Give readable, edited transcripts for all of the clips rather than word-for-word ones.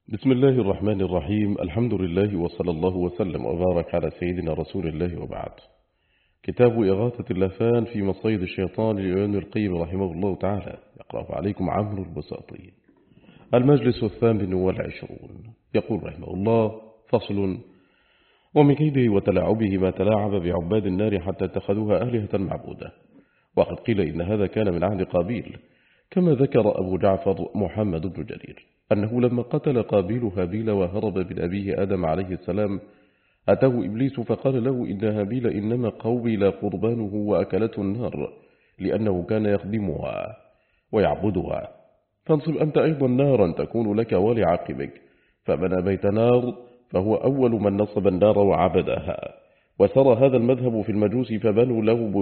بسم الله الرحمن الرحيم. الحمد لله وصلى الله وسلم وبارك على سيدنا رسول الله وبعد. كتاب إغاثة اللهفان في مصيد الشيطان لابن القيم رحمه الله تعالى، يقرأ عليكم عمرو البساطي. المجلس 28. يقول رحمه الله: فصل. ومن كيده وتلاعبه ما تلاعب بعباد النار حتى اتخذوها آلهة معبودة. وقد قيل إن هذا كان من عهد قابيل، كما ذكر أبو جعفر محمد بن جرير أنه لما قتل قابيل هابيل وهرب من أبيه آدم عليه السلام أتاه إبليس فقال له: إن هابيل إنما قوبل قربانه وأكلته النار، لأنه كان يخدمها ويعبدها، فانصب أنت أيضا نارا تكون لك ولعقبك. فبنى بيت نار، فهو أول من نصب النار وعبدها. وسرى هذا المذهب في المجوس فبنوا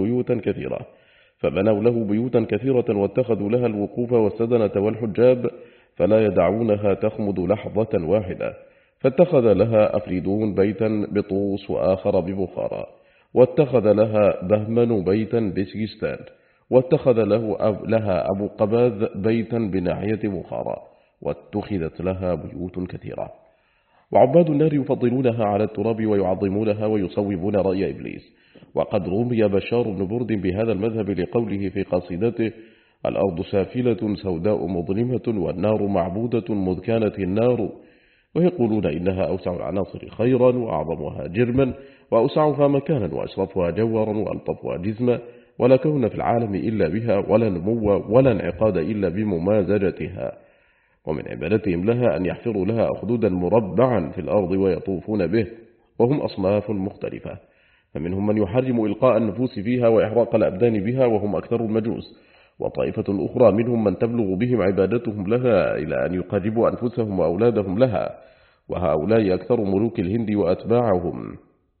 له بيوتا كثيرة واتخذوا لها الوقوف والسدنة والحجاب، فلا يدعونها تخمد لحظة واحدة. فاتخذ لها أفريدون بيتا بطوس وآخر ببخارى، واتخذ لها بهمن بيتا بسجستان، واتخذ لها أبو قباذ بيتا بناحية بخارى، واتخذت لها بيوت كثيرة. وعباد النار يفضلونها على التراب ويعظمونها ويصوبون رأي إبليس. وقد رمي بشار بن برد بهذا المذهب لقوله في قصيدته: الأرض سافلة سوداء مظلمة والنار معبودة مذ كانت النار. ويقولون إنها أوسع العناصر خيرا وأعظمها جرما وأوسعها مكانا وأشرفها جورا وألطفها جسما، ولا كون في العالم إلا بها، ولا نمو ولا انعقاد إلا بممازجتها. ومن عبادتهم لها أن يحفروا لها أخدودا مربعا في الأرض ويطوفون به، وهم أصناف مختلفة، فمنهم من يحرم إلقاء النفوس فيها وإحراق الأبدان بها وهم أكثر المجوس، وطائفة أخرى منهم من تبلغ بهم عبادتهم لها إلى أن يقربوا أنفسهم وأولادهم لها، وهؤلاء أكثر ملوك الهند وأتباعهم،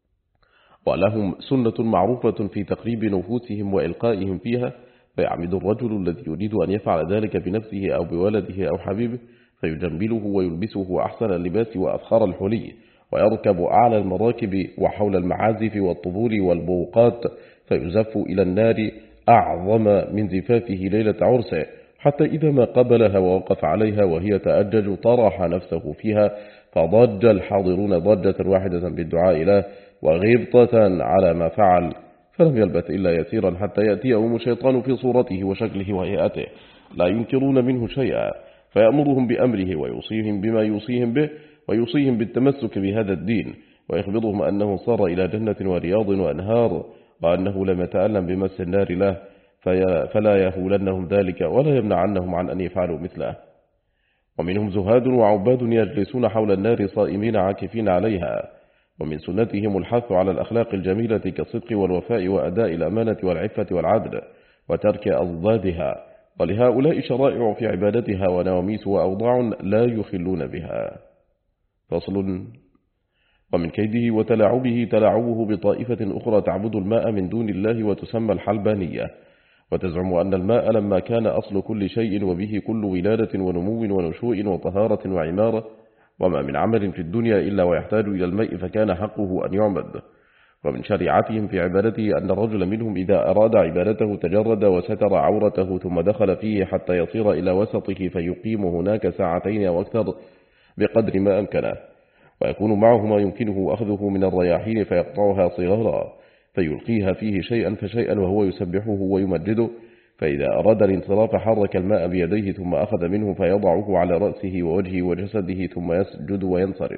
ولهم سنة معروفة في تقريب نفوسهم وإلقائهم فيها. فيعمد الرجل الذي يريد أن يفعل ذلك بنفسه أو بولده أو حبيبه فيجمله ويلبسه أحسن اللباس وأفخر الحلي، ويركب أعلى المراكب وحول المعازف والطبول والبوقات، فيزف إلى النار أعظم من زفافه ليلة عرسه، حتى إذا ما قبلها ووقف عليها وهي تأجج طرح نفسه فيها، فضج الحاضرون ضجة واحدة بالدعاء له وغبطة على ما فعل، فلم يلبث إلا يسيرا حتى يأتيهم الشيطان في صورته وشكله وهيئته لا ينكرون منه شيئا، فيأمرهم بأمره ويوصيهم بما يوصيهم به، ويوصيهم بالتمسك بهذا الدين، ويخبرهم أنه صار إلى جنة ورياض وأنهار، وأنه لم يتألم بمس النار له، فلا يهولنهم ذلك ولا يمنعنهم عن أن يفعلوا مثله. ومنهم زهاد وعباد يجلسون حول النار صائمين عاكفين عليها. ومن سنتهم الحث على الأخلاق الجميلة كالصدق والوفاء وأداء الأمانة والعفة والعدل وترك أضدادها، ولهؤلاء شرائع في عبادتها ونواميس وأوضاع لا يخلون بها. فصل. ومن كيده وتلاعبه تلاعبه بطائفة أخرى تعبد الماء من دون الله وتسمى الحلبانية، وتزعم أن الماء لما كان أصل كل شيء وبه كل ولادة ونمو ونشوء وطهارة وعمارة، وما من عمل في الدنيا إلا ويحتاج إلى الماء فكان حقه أن يعبد. ومن شريعتهم في عبادته أن الرجل منهم إذا أراد عبادته تجرد وستر عورته ثم دخل فيه حتى يصير إلى وسطه فيقيم هناك ساعتين أو أكثر بقدر ما أمكنه، ويكون معه ما يمكنه أخذه من الرياحين فيقطعها صغارا فيلقيها فيه شيئا فشيئا وهو يسبحه ويمجده، فإذا أراد الانصراف حرك الماء بيديه ثم أخذ منه فيضعه على رأسه ووجهه وجسده ثم يسجد وينصرف.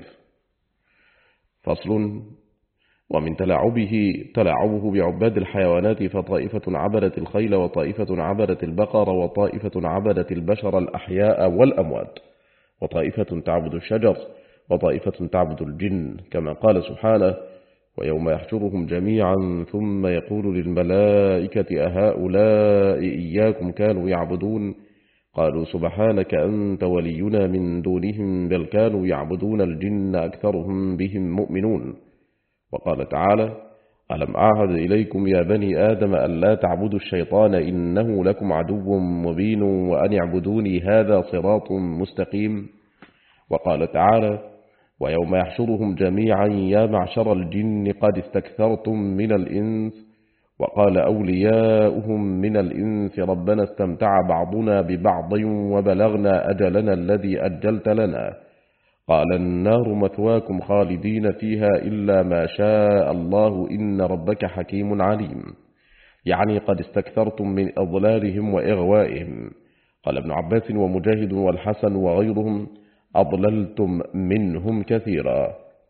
فصل. ومن تلاعبه بعباد الحيوانات، فطائفة عبدت الخيل وطائفة عبدت البقر وطائفة عبدت البشر الأحياء والأموات، وطائفة تعبد الشجر وطائفة تعبد الجن، كما قال سبحانه: ويوم يحشرهم جميعا ثم يقول للملائكة أهؤلاء إياكم كانوا يعبدون؟ قالوا سبحانك أنت ولينا من دونهم بل كانوا يعبدون الجن أكثرهم بهم مؤمنون. وقال تعالى: ألم أعهد إليكم يا بني آدم أن لا تعبدوا الشيطان إنه لكم عدو مبين وأن اعبدوني هذا صراط مستقيم. وقال تعالى: ويوم يحشرهم جميعا يا معشر الجن قد استكثرتم من الإنس. وقال أولياؤهم من الإنس ربنا استمتع بعضنا ببعض وبلغنا أجلنا الذي أجلت لنا. قال النار مثواكم خالدين فيها إلا ما شاء الله إن ربك حكيم عليم، يعني قد استكثرتم من أضلالهم وإغوائهم. قال ابن عباس ومجاهد والحسن وغيرهم أضللتم منهم كثيرا.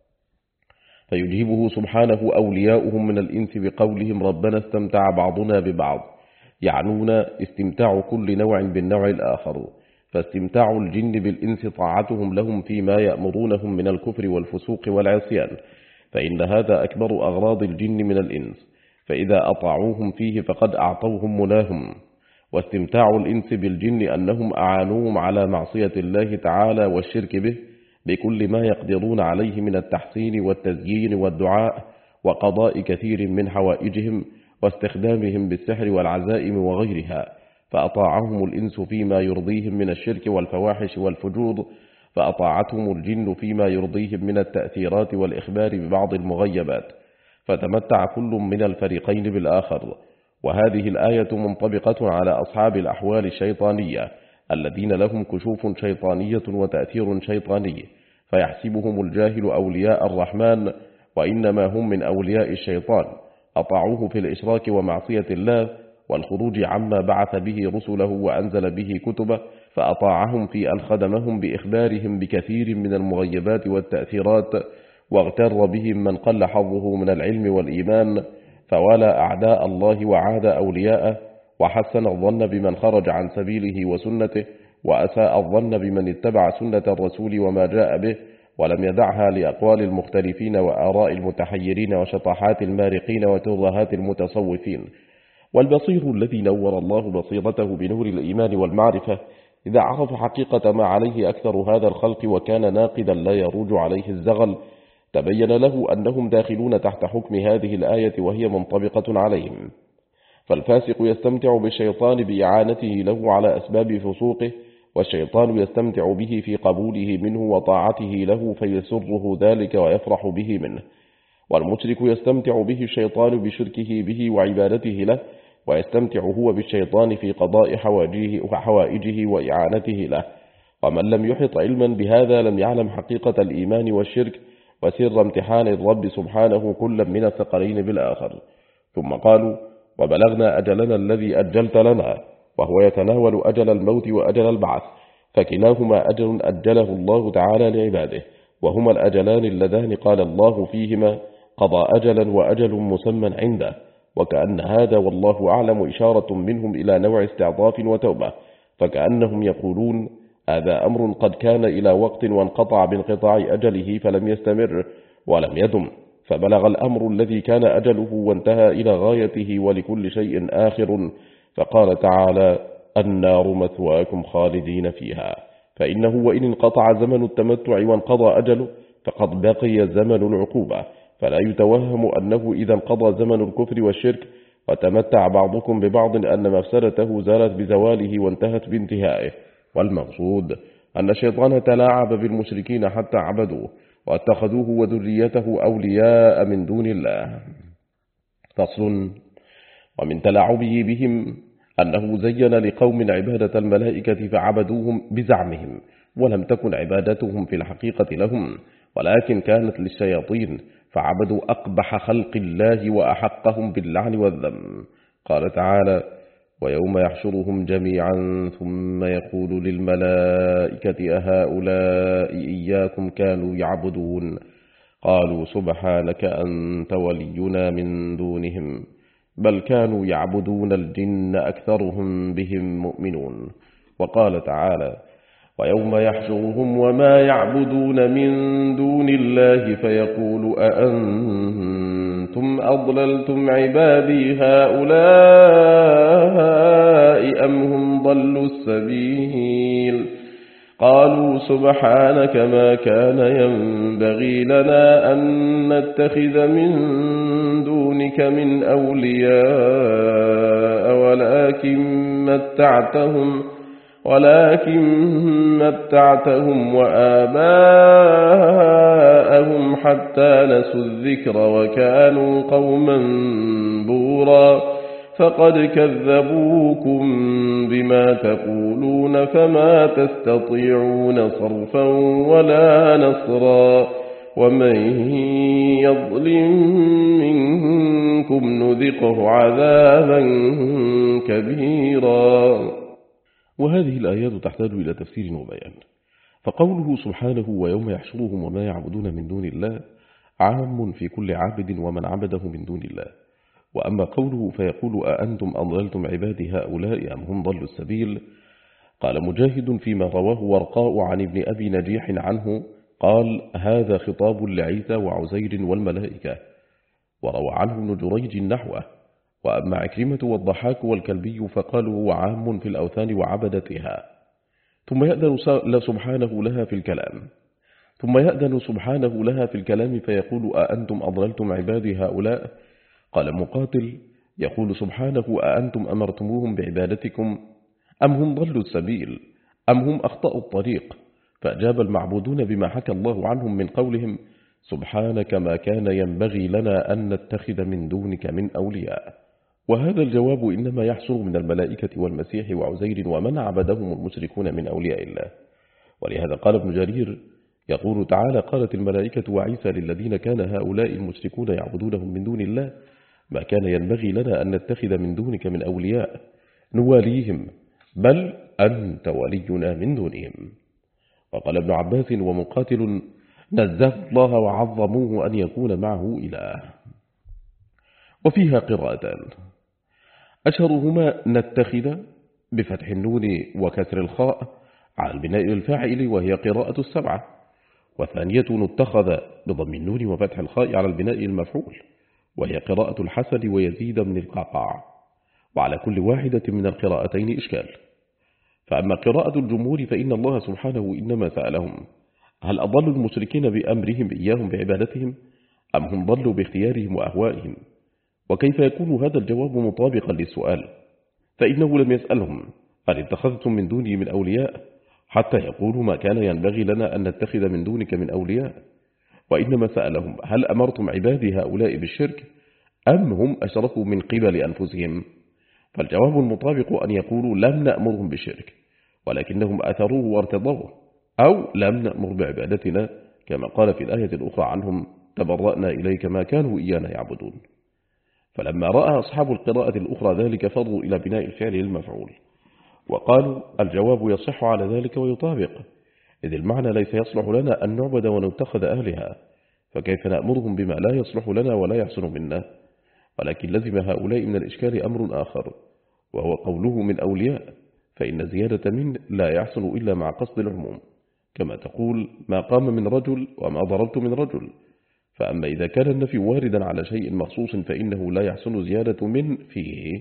فيجيبه سبحانه أولياؤهم من الإنس بقولهم ربنا استمتع بعضنا ببعض، يعنون استمتاع كل نوع بالنوع الآخر، فاستمتاع الجن بالإنس طاعتهم لهم فيما يأمرونهم من الكفر والفسوق والعصيان، فإن هذا أكبر أغراض الجن من الإنس، فإذا أطاعوهم فيه فقد أعطوهم مناهم. واستمتاع الإنس بالجن أنهم أعانوهم على معصية الله تعالى والشرك به بكل ما يقدرون عليه من التحسين والتزيين والدعاء وقضاء كثير من حوائجهم واستخدامهم بالسحر والعزائم وغيرها، فأطاعهم الإنس فيما يرضيهم من الشرك والفواحش والفجور، فأطاعتهم الجن فيما يرضيهم من التأثيرات والإخبار ببعض المغيبات، فتمتع كل من الفريقين بالآخر. وهذه الآية منطبقة على أصحاب الأحوال الشيطانية الذين لهم كشوف شيطانية وتأثير شيطاني، فيحسبهم الجاهل أولياء الرحمن وإنما هم من أولياء الشيطان، أطاعوه في الإشراك ومعصية الله والخروج عما بعث به رسله وأنزل به كتبه، فأطاعهم في أن خدمهم بإخبارهم بكثير من المغيبات والتأثيرات، واغتر بهم من قل حظه من العلم والإيمان، فوالى أعداء الله وعاد أولياءه، وحسن الظن بمن خرج عن سبيله وسنته، وأساء الظن بمن اتبع سنة الرسول وما جاء به، ولم يدعها لأقوال المختلفين وآراء المتحيرين وشطحات المارقين وترهات المتصوفين. والبصير الذي نور الله بصيرته بنور الإيمان والمعرفة إذا عرف حقيقة ما عليه أكثر هذا الخلق وكان ناقدا لا يروج عليه الزغل، تبين له أنهم داخلون تحت حكم هذه الآية وهي منطبقة عليهم. فالفاسق يستمتع بالشيطان بإعانته له على أسباب فسوقه، والشيطان يستمتع به في قبوله منه وطاعته له فيسره ذلك ويفرح به منه. والمشرك يستمتع به الشيطان بشركه به وعبادته له، ويستمتع هو بالشيطان في قضاء حوائجه وإعانته له. ومن لم يحط علما بهذا لم يعلم حقيقة الإيمان والشرك وسر امتحان الرب سبحانه كل من الثقلين بالآخر. ثم قالوا وبلغنا أجلنا الذي أجلت لنا، وهو يتناول أجل الموت وأجل البعث، فكلاهما أجل أجله الله تعالى لعباده، وهما الأجلان اللذان قال الله فيهما قضى أجلا وأجل مسمى عنده. وكأن هذا والله أعلم إشارة منهم إلى نوع استعطاف وتوبة، فكأنهم يقولون هذا أمر قد كان إلى وقت وانقطع بانقطاع أجله فلم يستمر ولم يدم، فبلغ الأمر الذي كان أجله وانتهى إلى غايته ولكل شيء آخر، فقال تعالى النار مثواكم خالدين فيها. فإنه وإن انقطع زمن التمتع وانقضى أجله فقد بقي زمن العقوبة، فلا يتوهم أنه إذا انقضى زمن الكفر والشرك وتمتع بعضكم ببعض أن مفسدته زالت بزواله وانتهت بانتهائه. والمقصود أن الشيطان تلاعب بالمشركين حتى عبدوه واتخذوه وذريته أولياء من دون الله. فصل. ومن تلاعبه بهم أنه زين لقوم عبادة الملائكة فعبدوهم بزعمهم، ولم تكن عبادتهم في الحقيقة لهم، ولكن كانت للشياطين، فعبدوا أقبح خلق الله وأحقهم باللعن والذم. قال تعالى ويوم يحشرهم جميعا ثم يقول للملائكة أهؤلاء إياكم كانوا يعبدون قالوا سبحانك أنت ولينا من دونهم بل كانوا يعبدون الجن أكثرهم بهم مؤمنون. وقال تعالى ويوم يحشرهم وما يعبدون من دون الله فيقول أأنتم أضللتم عبادي هؤلاء أم هم ضلوا السبيل قالوا سبحانك ما كان ينبغي لنا أن نتخذ من دونك من أولياء ولكن متعتهم وآباءهم حتى نسوا الذكر وكانوا قوما بورا فقد كذبوكم بما تقولون فما تستطيعون صرفا ولا نصرا ومن يظلم منكم نذقه عذابا كبيرا. وهذه الآيات تحتاج إلى تفسير وبيان. فقوله سبحانه ويوم يحشرهم وما يعبدون من دون الله عام في كل عابد ومن عبده من دون الله. وأما قوله فيقول أأنتم أضللتم عبادي هؤلاء أم هم ضلوا السبيل، قال مجاهد فيما رواه ورقاء عن ابن أبي نجيح عنه قال هذا خطاب لعيسى وعزير والملائكة. وروى عنه ابن جريج نحوه. وأما عكرمة والضحاك والكلبي فقالوا هو عام في الأوثان وعبدتها. ثم يأذن سبحانه لها في الكلام فيقول أأنتم أضللتم عبادي هؤلاء. قال مقاتل يقول سبحانه أأنتم أمرتموهم بعبادتكم أم هم ضلوا السبيل أم هم أخطأوا الطريق. فأجاب المعبودون بما حكى الله عنهم من قولهم سبحانك ما كان ينبغي لنا أن نتخذ من دونك من أولياء. وهذا الجواب إنما يحصل من الملائكة والمسيح وعزير ومن عبدهم المشركون من أولياء الله. ولهذا قال ابن جرير يقول تعالى قالت الملائكة وعيسى للذين كان هؤلاء المشركون يعبدونهم من دون الله ما كان ينبغي لنا أن نتخذ من دونك من أولياء نواليهم بل أنت ولينا من دونهم. وقال ابن عباس ومقاتل نزه الله وعظموه أن يكون معه إله. وفيها قراءتان أشهرهما نتخذ بفتح النون وكسر الخاء على البناء الفاعل وهي قراءة السبعة، والثانية نتخذ بضم النون وفتح الخاء على البناء المفعول وهي قراءة الحسن ويزيد من القعقاع. وعلى كل واحدة من القراءتين إشكال. فأما قراءة الجمهور فإن الله سبحانه إنما سألهم هل أضلوا المشركين بأمرهم إياهم بعبادتهم أم هم ضلوا باختيارهم وأهوائهم. وكيف يكون هذا الجواب مطابقا للسؤال؟ فإنه لم يسألهم هل اتخذتم من دوني من أولياء حتى يقولوا ما كان ينبغي لنا أن نتخذ من دونك من أولياء، وإنما سألهم هل أمرتم عبادي هؤلاء بالشرك أم هم أشركوا من قبل أنفسهم. فالجواب المطابق أن يقولوا لم نأمرهم بالشرك ولكنهم أثروه وارتضوه، أو لم نأمر بعبادتنا كما قال في الآية الأخرى عنهم تبرأنا إليك ما كانوا إيانا يعبدون. فلما رأى أصحاب القراءة الأخرى ذلك فضوا إلى بناء الفعل للمفعول وقالوا الجواب يصح على ذلك ويطابق، إذ المعنى ليس يصلح لنا أن نعبد ونتخذ أهلها، فكيف نأمرهم بما لا يصلح لنا ولا يحسن منا. ولكن لزم هؤلاء من الإشكال أمر آخر وهو قوله من أولياء، فإن زيادة من لا يحصل إلا مع قصد العموم، كما تقول ما قام من رجل وما ضربت من رجل. فأما إذا كان النفي واردا على شيء مخصوص فإنه لا يحصل زيادة من فيه،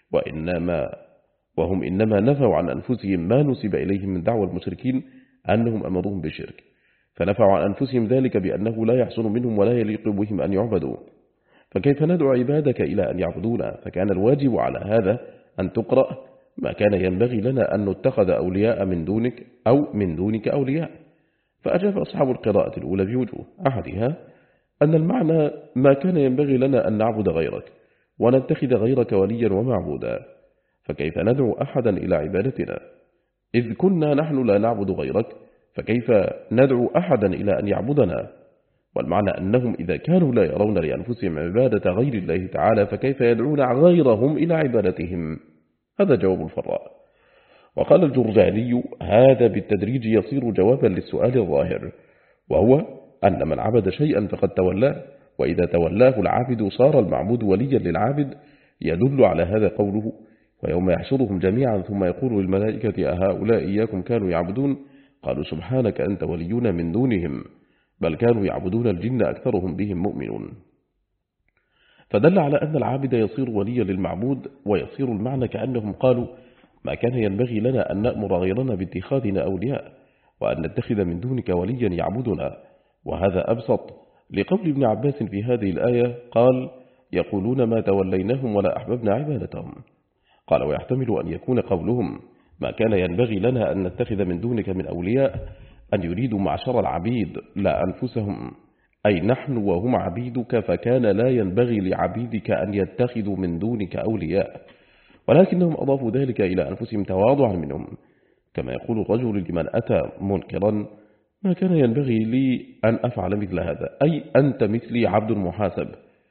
وهم إنما نفوا عن أنفسهم ما نسب إليهم من دعوى المشركين أنهم أمرهم بالشرك، فنفوا عن أنفسهم ذلك بأنه لا يحصل منهم ولا يليق بهم أن يعبدوا. فكيف ندعو عبادك إلى أن يعبدونا؟ فكان الواجب على هذا أن تقرأ ما كان ينبغي لنا أن نتخذ أولياء من دونك أو من دونك أولياء. فأجاب أصحاب القراءة الأولى بوجوه، أحدها أن المعنى ما كان ينبغي لنا أن نعبد غيرك ونتخذ غيرك وليا ومعبودا، فكيف ندعو أحدا إلى عبادتنا إذ كنا نحن لا نعبد غيرك، فكيف ندعو أحدا إلى أن يعبدنا؟ والمعنى أنهم إذا كانوا لا يرون لأنفسهم عبادة غير الله تعالى فكيف يدعون غيرهم إلى عبادتهم؟ هذا جواب الفراء. وقال الجرجاني هذا بالتدريج يصير جوابا للسؤال الظاهر، وهو أن من عبد شيئا فقد تولاه، وإذا تولاه العابد صار المعبود وليا للعابد. يدل على هذا قوله ويوم يحشرهم جميعا ثم يقول للملائكة أهؤلاء إياكم كانوا يعبدون قالوا سبحانك أنت ولينا من دونهم بل كانوا يعبدون الجن أكثرهم بهم مؤمنون. فدل على أن العابد يصير وليا للمعبود، ويصير المعنى كأنهم قالوا ما كان ينبغي لنا أن نأمر غيرنا باتخاذنا أولياء وأن نتخذ من دونك وليا يعبدنا. وهذا أبسط لقول ابن عباس في هذه الآية قال يقولون ما توليناهم ولا أحببنا عبادتهم. قال ويحتمل أن يكون قولهم ما كان ينبغي لنا أن نتخذ من دونك من أولياء أن يريدوا معشر العبيد لا أنفسهم، أي نحن وهم عبيدك، فكان لا ينبغي لعبيدك أن يتخذوا من دونك أولياء، ولكنهم أضافوا ذلك إلى أنفسهم تواضعا منهم، كما يقول الرجل لمن أتى منكرا: ما كان ينبغي لي أن أفعل مثل هذا، أي أنت مثلي عبد محاسب.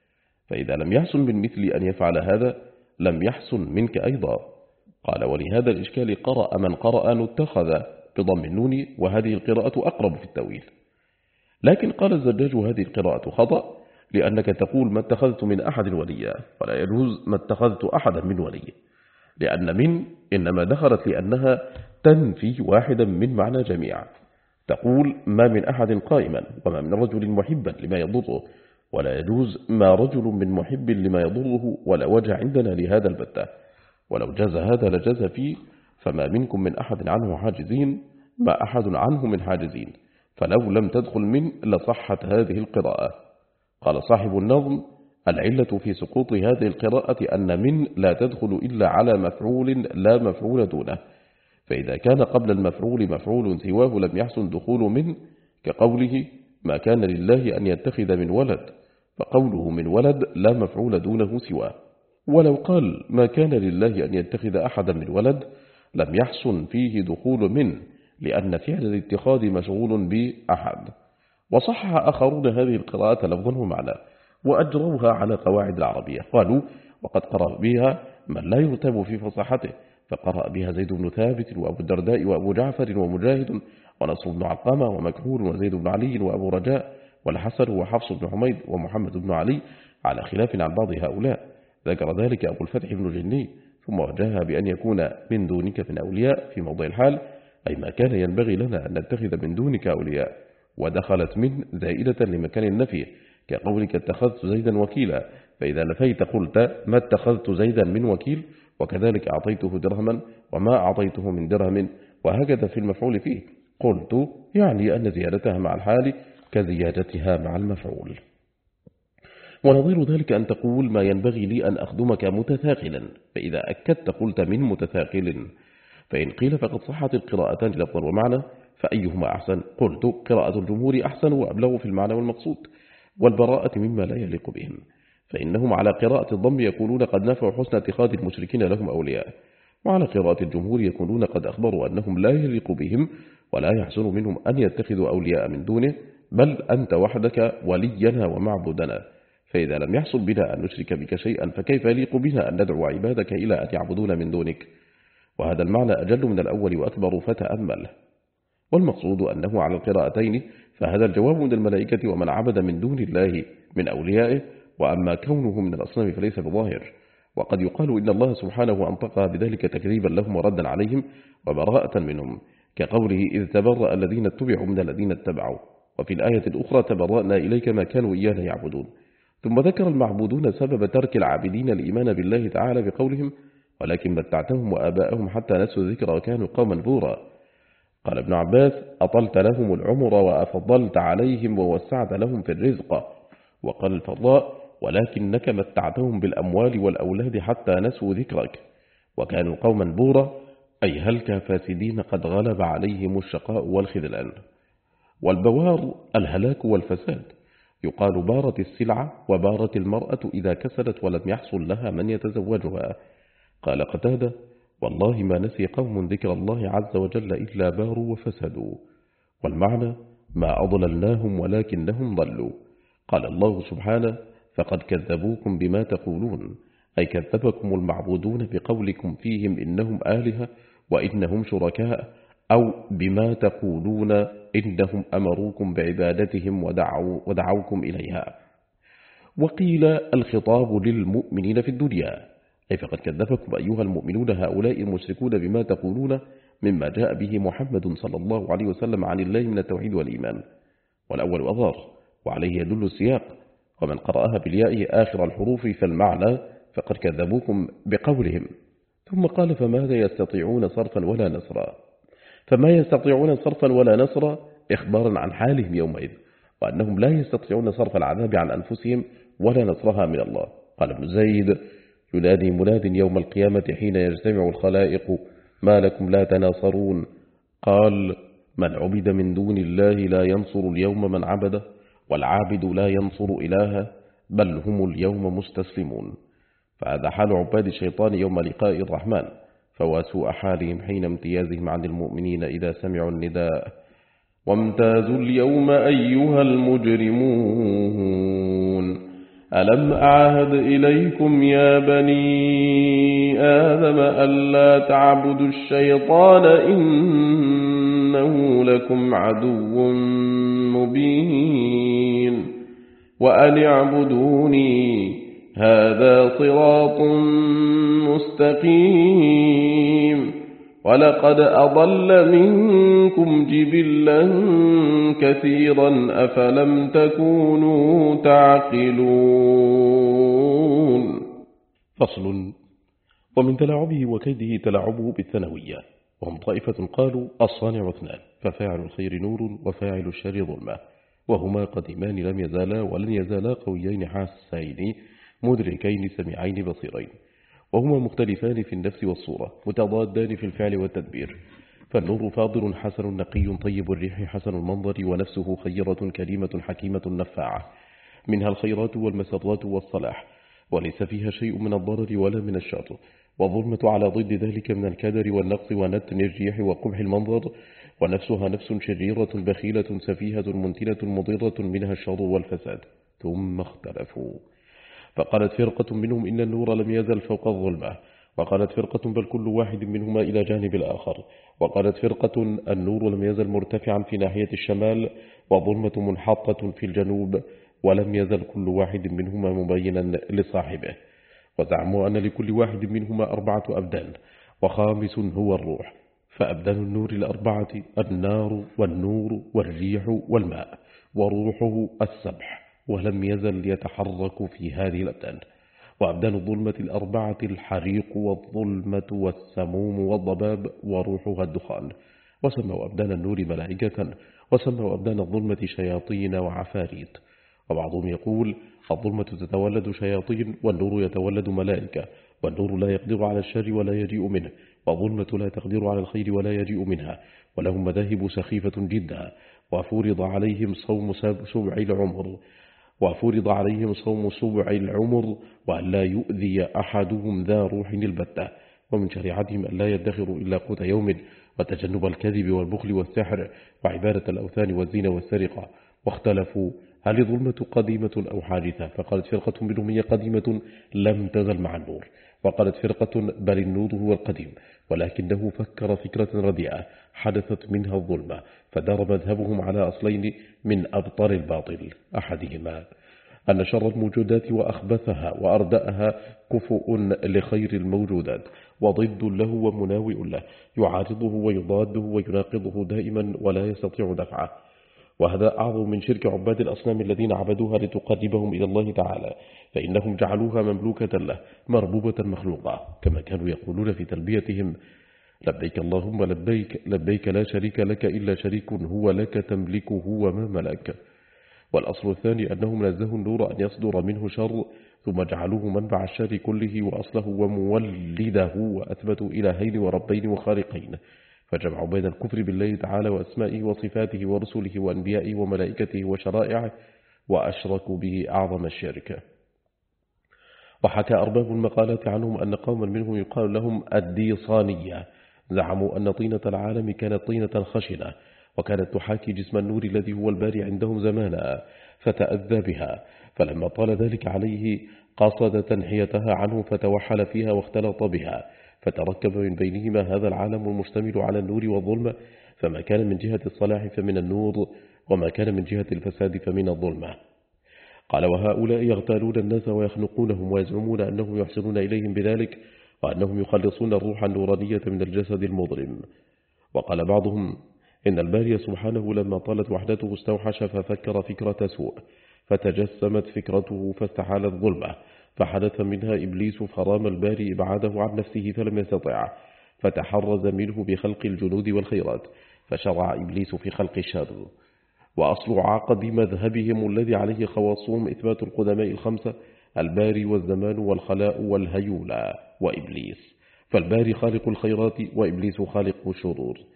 فإذا لم يحسن من مثلي أن يفعل هذا لم يحسن منك أيضا. قال: ولهذا الإشكال قرأ من قرأ نتخذ بضم النون، وهذه القراءة أقرب في التأويل. لكن قال الزجاج: هذه القراءة خطأ، لأنك تقول: ما اتخذت من أحد وليا، ولا يجوز ما اتخذت أحدا من ولي، لأن من إنما دخلت لأنها تنفي واحدا من معنى جميع. تقول: ما من أحد قائما، وما من رجل محبا لما يضره، ولا يجوز ما رجل من محب لما يضره، ولا وجه عندنا لهذا البتة، ولو جاز هذا لجاز فيه. فما منكم من أحد عنه حاجزين، ما أحد عنه من حاجزين، فلو لم تدخل من لصحت هذه القراءة. قال صاحب النظم: العلة في سقوط هذه القراءة أن من لا تدخل إلا على مفعول لا مفعول دونه، فإذا كان قبل المفعول مفعول سواه لم يحسن دخول من، كقوله: ما كان لله أن يتخذ من ولد، فقوله من ولد لا مفعول دونه سواه. ولو قال: ما كان لله أن يتخذ أحدا من ولد، لم يحسن فيه دخول من، لأن فعل الاتخاذ مشغول بأحد. وصحح آخرون هذه القراءة لفظا ومعنى، وأجروها على قواعد العربية. قالوا: وقد قرأ بها من لا يرتاب في فصاحته، فقرأ بها زيد بن ثابت وأبو الدرداء وأبو جعفر ومجاهد ونصر بن علقمة ومكحول وزيد بن علي وأبو رجاء والحسن وحفص بن حميد ومحمد بن علي، على خلاف عن بعض هؤلاء. ذكر ذلك أبو الفتح بن جني، ثم وجهها بأن يكون من دونك من أولياء في موضع الحال، أي ما كان ينبغي لنا أن نتخذ من دونك أولياء. ودخلت من زائدة لمكان النفي، كقولك: اتخذت زيدا وكيلا، فإذا نفيت قلت: ما اتخذت زيدا من وكيل، وكذلك أعطيته درهما وما أعطيته من درهم، وهكذا في المفعول فيه. قلت: يعني أن زيادتها مع الحال كزيادتها مع المفعول. ونظير ذلك أن تقول: ما ينبغي لي أن أخدمك متثاقلا، فإذا أكدت قلت: من متثاقل. فإن قيل فقد صحت القراءتان لفظا ومعنى، فأيهما أحسن؟ قلت: قراءة الجمهور أحسن وأبلغ في المعنى والمقصود، والبراءة مما لا يليق بهم، فإنهم على قراءة الضم يقولون: قد نفعوا حسن اتخاذ المشركين لهم أولياء، وعلى قراءة الجمهور يكونون: قد أخبروا أنهم لا يليق بهم ولا يحسن منهم أن يتخذوا أولياء من دونه، بل أنت وحدك ولينا ومعبودنا، فإذا لم يحصل بنا أن نشرك بك شيئا فكيف يليق بنا أن ندعو عبادك إلى أن يعبدون من دونك؟ وهذا المعنى أجل من الأول وأكبر، فتأمل. والمقصود أنه على القراءتين، فهذا الجواب من الملائكة ومن عبد من دون الله من أوليائه، وأما كونه من الأصنام فليس بظاهر. وقد يقال إن الله سبحانه أنطقها بذلك تكذيبا لهم وردا عليهم وبراءة منهم، كقوله: إذ تبرأ الذين اتبعوا من الذين اتبعوا. وفي الآية الأخرى: تبرأنا إليك ما كانوا إيانا يعبدون. ثم ذكر المعبودون سبب ترك العابدين الإيمان بالله تعالى بقولهم: ولكن متعتهم وآباءهم حتى نسوا الذكر وكانوا قوما بورا. قال ابن عباس: أطلت لهم العمر وأفضلت عليهم ووسعت لهم في الرزق. وقال الفضاء: ولكنك متعتهم بالأموال والأولاد حتى نسوا ذكرك وكانوا قوما بورا، أي هلك فاسدين قد غلب عليهم الشقاء والخذلان. والبوار الهلاك والفساد، يقال: بارت السلعة وبارت المرأة إذا كسلت ولم يحصل لها من يتزوجها. قال قتادة: والله ما نسي قوم ذكر الله عز وجل إلا باروا وفسدوا. والمعنى: ما أضللناهم ولكنهم ضلوا. قال الله سبحانه: فقد كذبوكم بما تقولون، أي كذبكم المعبودون بقولكم فيهم إنهم آلهة وإنهم شركاء، أو بما تقولون إنهم أمروكم بعبادتهم ودعوكم إليها. وقيل: الخطاب للمؤمنين في الدنيا، أي فقد كذبكم أيها المؤمنون هؤلاء المشركون بما تقولون مما جاء به محمد صلى الله عليه وسلم عن الله من التوحيد والإيمان. والأول أظهر، وعليه يدل السياق، ومن قرأها بالياء آخر الحروف فالمعنى: فقد كذبوكم بقولهم. ثم قال: فماذا يستطيعون صرفا ولا نصرا؟ فما يستطيعون صرفا ولا نصرا إخبارا عن حالهم يومئذ، وأنهم لا يستطيعون صرف العذاب عن أنفسهم ولا نصرها من الله. قال ابن زيد: ينادي مناد يوم القيامة حين يجتمع الخلائق: ما لكم لا تناصرون؟ قال: من عبد من دون الله لا ينصر اليوم من عبده، والعابد لا ينصر إلهه بل هم اليوم مستسلمون. فهذا حال عباد الشيطان يوم لقاء الرحمن، فواسوء حالهم حين امتيازهم عن المؤمنين إذا سمعوا النداء: وامتازوا اليوم أيها المجرمون ألم أعهد إليكم يا بني آدم ألا تعبدوا الشيطان إنه لكم عدو مبين وأن اعبدوني هذا صراط مستقيم ولقد أضل منكم جبلا كثيرا أفلم تكونوا تعقلون. فصل. ومن تلاعبه وكيده تلاعبه بالثانوية، وهم طائفة قالوا الصانع اثنان، ففاعل الخير نور وفاعل الشر ظلمة، وهما قديمان لم يزالا ولن يزالا قويين حاسين مدركين سميعين بصيرين، وهما مختلفان في النفس والصورة متضادان في الفعل والتدبير. فالنور فاضل حسن نقي طيب الريح حسن المنظر ونفسه خيرة كريمة حكيمة نفاعة، منها الخيرات والمسرات والصلاح، وليس فيها شيء من الضرر ولا من الشر. والظلمة على ضد ذلك من الكدر والنقص ونتن الريح وقبح المنظر، ونفسها نفس شريرة بخيلة سفيهة منتنة مضرة منها الشر والفساد. ثم اختلفوا، فقالت فرقة منهم إن النور لم يزل فوق الظلمة، وقالت فرقة بل كل واحد منهما إلى جانب الآخر، وقالت فرقة النور لم يزل مرتفعا في ناحية الشمال والظلمة منحطة في الجنوب، ولم يزل كل واحد منهما مبينا لصاحبه. وزعموا أن لكل واحد منهما 4 أبدان، وخامس هو الروح. فأبدان النور الأربعة النار والنور والريح والماء، وروحه السبح، ولم يزل يتحرك في هذه الأبدان. وأبدان الظلمة الأربعة الحريق والظلمة والسموم والضباب، وروحها الدخان. وسموا أبدان النور ملائكة، وسموا أبدان الظلمة شياطين وعفاريت. وبعضهم يقول الظلمة تتولد شياطين والنور يتولد ملائكة، والنور لا يقدر على الشر ولا يجيء منه، والظلمة لا تقدر على الخير ولا يجيء منها، ولهم مذاهب سخيفة جدا. وفرض عليهم صوم سبع العمر وأن لا يؤذي أحدهم ذا روح البتة. ومن شريعتهم أن لا يدخروا إلا قوت يوم، وتجنب الكذب والبخل والسحر، وعبادة الأوثان والزنا والسرقة. واختلفوا هل الظلمة قديمة أو حادثة؟ فقالت فرقة منهم هي قديمة لم تزل مع النور، وقالت فرقة بل النور هو القديم، ولكنه فكر فكرة رديئة حدثت منها الظلمة، فدار مذهبهم على أصلين من أبطال الباطل. أحدهما أن شر الموجودات وأخبثها وأردأها كفؤ لخير الموجودات، وضد له ومناوئ له، يعارضه ويضاده ويناقضه دائما ولا يستطيع دفعه. وهذا أعظم من شرك عباد الأصنام الذين عبدوها لتقربهم إلى الله تعالى، فإنهم جعلوها مملوكة له مربوبة مخلوقة، كما كانوا يقولون في تلبيتهم: لبيك اللهم لبيك، لبيك لا شريك لك إلا شريك هو لك تملكه وما ملك. والأصل الثاني أنهم نزهوا النور أن يصدر منه شر، ثم جعلوه منبع الشر كله وأصله ومولده، وأثبتوا إلهين وربين وخالقين، فجمعوا بين الكفر بالله تعالى وأسمائه وصفاته ورسله وأنبيائه وملائكته وشرائعه، وأشركوا به أعظم الشرك. وحكى أرباب المقالات عنهم أن قوما منهم يقال لهم الديصانية، زعموا أن طينة العالم كانت طينة خشنة، وكانت تحاكي جسم النور الذي هو الباري عندهم زمانا، فتأذى بها، فلما طال ذلك عليه قصد تنحيتها عنه فتوحل فيها واختلط بها، فتركب من بينهما هذا العالم المشتمل على النور والظلمة، فما كان من جهة الصلاح فمن النور، وما كان من جهة الفساد فمن الظلمة. قال: وهؤلاء يغتالون الناس ويخنقونهم ويزعمون أنهم يحسنون إليهم بذلك، وأنهم يخلصون الروح النورانية من الجسد المظلم. وقال بعضهم إن الباري سبحانه لما طالت وحدته استوحش ففكر فكرة سوء، فتجسمت فكرته فاستحالت ظلمة، فحدث منها إبليس فرام الباري إبعاده عن نفسه فلم يستطع، فتحرز منه بخلق الجنود والخيرات، فشرع إبليس في خلق الشر. وأصل عقد مذهبهم الذي عليه خواصهم إثبات القدماء الخمسة: الباري والزمان والخلاء والهيولى وإبليس، فالباري خالق الخيرات وإبليس خالق الشرور.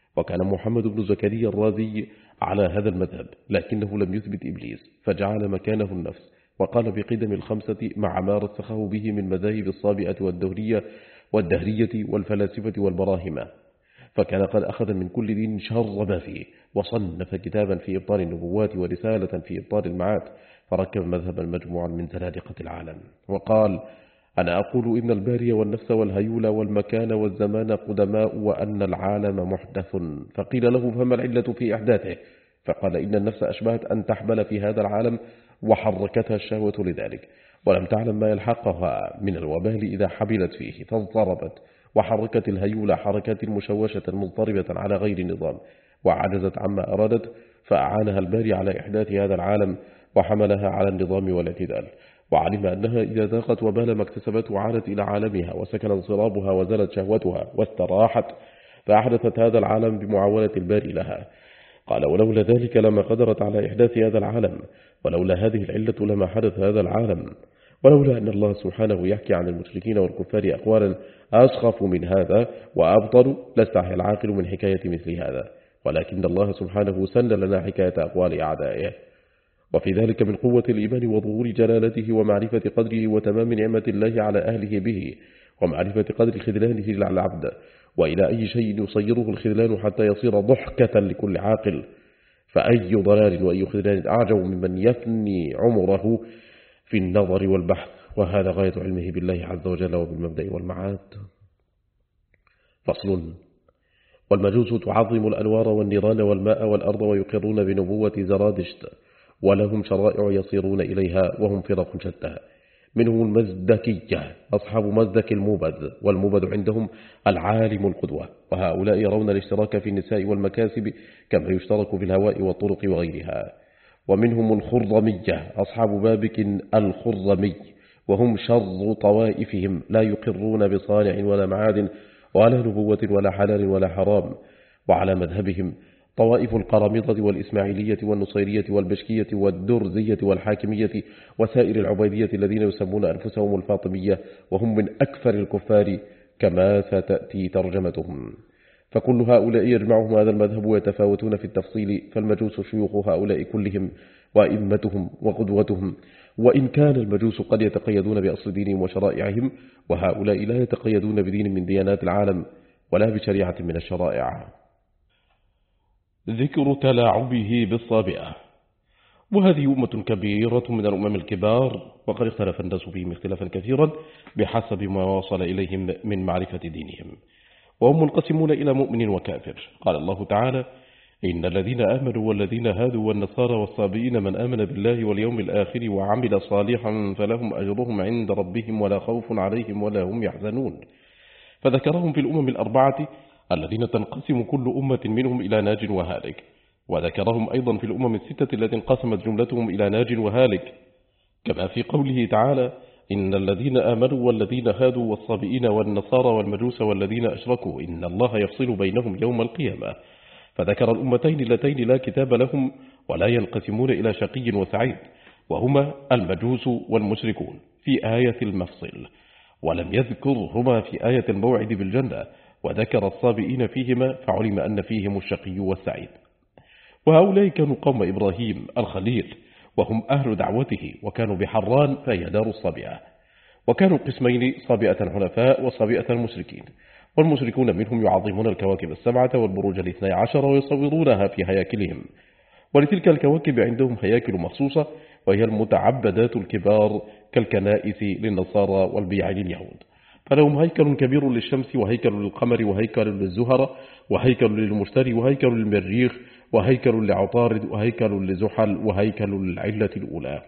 وكان محمد بن زكريا الرازي على هذا المذهب، لكنه لم يثبت إبليس، فجعل مكانه النفس، وقال بقدم الخمسة مع ما رسخه به من مذاهب الصابئة والدهرية والفلاسفة والبراهمة، فكان قد أخذ من كل دين شر ما فيه، وصنف كتابا في إبطال النبوات ورسالة في إبطال المعاد، فركب مذهبا مجموعا من زنادقة العالم، وقال: أنا أقول إن الباري والنفس والهيول والمكان والزمان قدماء، وأن العالم محدث. فقيل له: فما العلة في إحداثه؟ فقال: إن النفس أشبهت أن تحبل في هذا العالم، وحركتها الشهوة لذلك، ولم تعلم ما يلحقها من الوبال إذا حبلت فيه فاضطربت، وحركت الهيول حركات مشوشة مضطربة على غير نظام، وعجزت عما أرادت، فأعانها الباري على إحداث هذا العالم، وحملها على النظام والاعتدال، وعلم أنها إذا ذاقت وبال ما اكتسبته عادت إلى عالمها، وسكن انصرابها وزلت شهوتها واستراحت، فأحدثت هذا العالم بمعاونة الباري لها. قال: ولولا ذلك لما قدرت على إحداث هذا العالم، ولولا هذه العلة لما حدث هذا العالم، ولولا أن الله سبحانه يحكي عن المشركين والكفار أقوالا أسخف من هذا وأبطل لاستحي العاقل من حكاية مثل هذا، ولكن الله سبحانه سن لنا حكاية أقوال أعدائه. وفي ذلك من قوة الإيمان وظهور جلالته ومعرفة قدره وتمام نعمة الله على أهله به، ومعرفة قدر خذلانه للعبد، وإلى أي شيء يصيره الخذلان حتى يصير ضحكة لكل عاقل. فأي ضلال وأي خذلان أعجب ممن يفني عمره في النظر والبحث، وهذا غاية علمه بالله عز وجل وبالمبدأ والمعاد. فصل. والمجوس تعظم الأنوار والنيران والماء والأرض، ويقرون بنبوة زرادشت، ولهم شرائع يصيرون إليها، وهم فرق شتى، منهم المزدكية أصحاب مزدك الموبد، والموبد عندهم العالم القدوة، وهؤلاء يرون الاشتراك في النساء والمكاسب كما يشترك في الهواء والطرق وغيرها. ومنهم الخرمية أصحاب بابك الخرمي، وهم شر طوائفهم، لا يقرون بصانع ولا معاد ولا نبوة ولا حلال ولا حرام. وعلى مذهبهم طوائف القرامطة والإسماعيلية والنصيرية والبشكية والدرزية والحاكمية وسائر العبيدية الذين يسمون أنفسهم الفاطمية، وهم من أكثر الكفار كما ستأتي ترجمتهم. فكل هؤلاء يجمعهم هذا المذهب ويتفاوتون في التفصيل، فالمجوس شيوخ هؤلاء كلهم وأئمتهم وقدوتهم، وإن كان المجوس قد يتقيدون بأصل دينهم وشرائعهم، وهؤلاء لا يتقيدون بدين من ديانات العالم ولا بشريعة من الشرائع. ذكر تلاعبه بالصابئة. وهذه أمة كبيرة من الأمم الكبار، وقد اختلف الناس فيهم اختلافا كثيرا بحسب ما وصل إليهم من معرفة دينهم، وهم منقسمون إلى مؤمن وكافر. قال الله تعالى: إن الذين آمنوا والذين هادوا والنصارى والصابئين من آمن بالله واليوم الآخر وعمل صالحا فلهم أجرهم عند ربهم ولا خوف عليهم ولا هم يحزنون. فذكرهم في الأمم الأربعة الذين تنقسم كل أمة منهم إلى ناج وهالك، وذكرهم أيضا في الأمم الستة التي انقسمت جملتهم إلى ناج وهالك، كما في قوله تعالى: إن الذين آمنوا والذين هادوا والصابئين والنصارى والمجوس والذين أشركوا إن الله يفصل بينهم يوم القيامة. فذكر الأمتين اللتين لا كتاب لهم ولا ينقسمون إلى شقي وسعيد، وهما المجوس والمشركون في آية المفصل، ولم يذكرهما في آية الموعد بالجنة، وذكر الصابئين فيهما فعلم أن فيهم الشقي والسعيد. وهؤلاء كانوا قوم إبراهيم الخليل، وهم أهل دعوته، وكانوا بحران فهي دار الصابئة، وكانوا قسمين: صابئة حنفاء وصابئة المشركين. والمشركون منهم يعظمون الكواكب السبعة والبروج 12 ويصورونها في هياكلهم، ولتلك الكواكب عندهم هياكل مخصوصة، وهي المتعبدات الكبار كالكنائس للنصارى والبيع لليهود. فلهم هيكل كبير للشمس، وهيكل للقمر، وهيكل للزهرة، وهيكل للمشتري، وهيكل للمريخ، وهيكل لعطارد، وهيكل لزحل، وهيكل للعلة الأولى.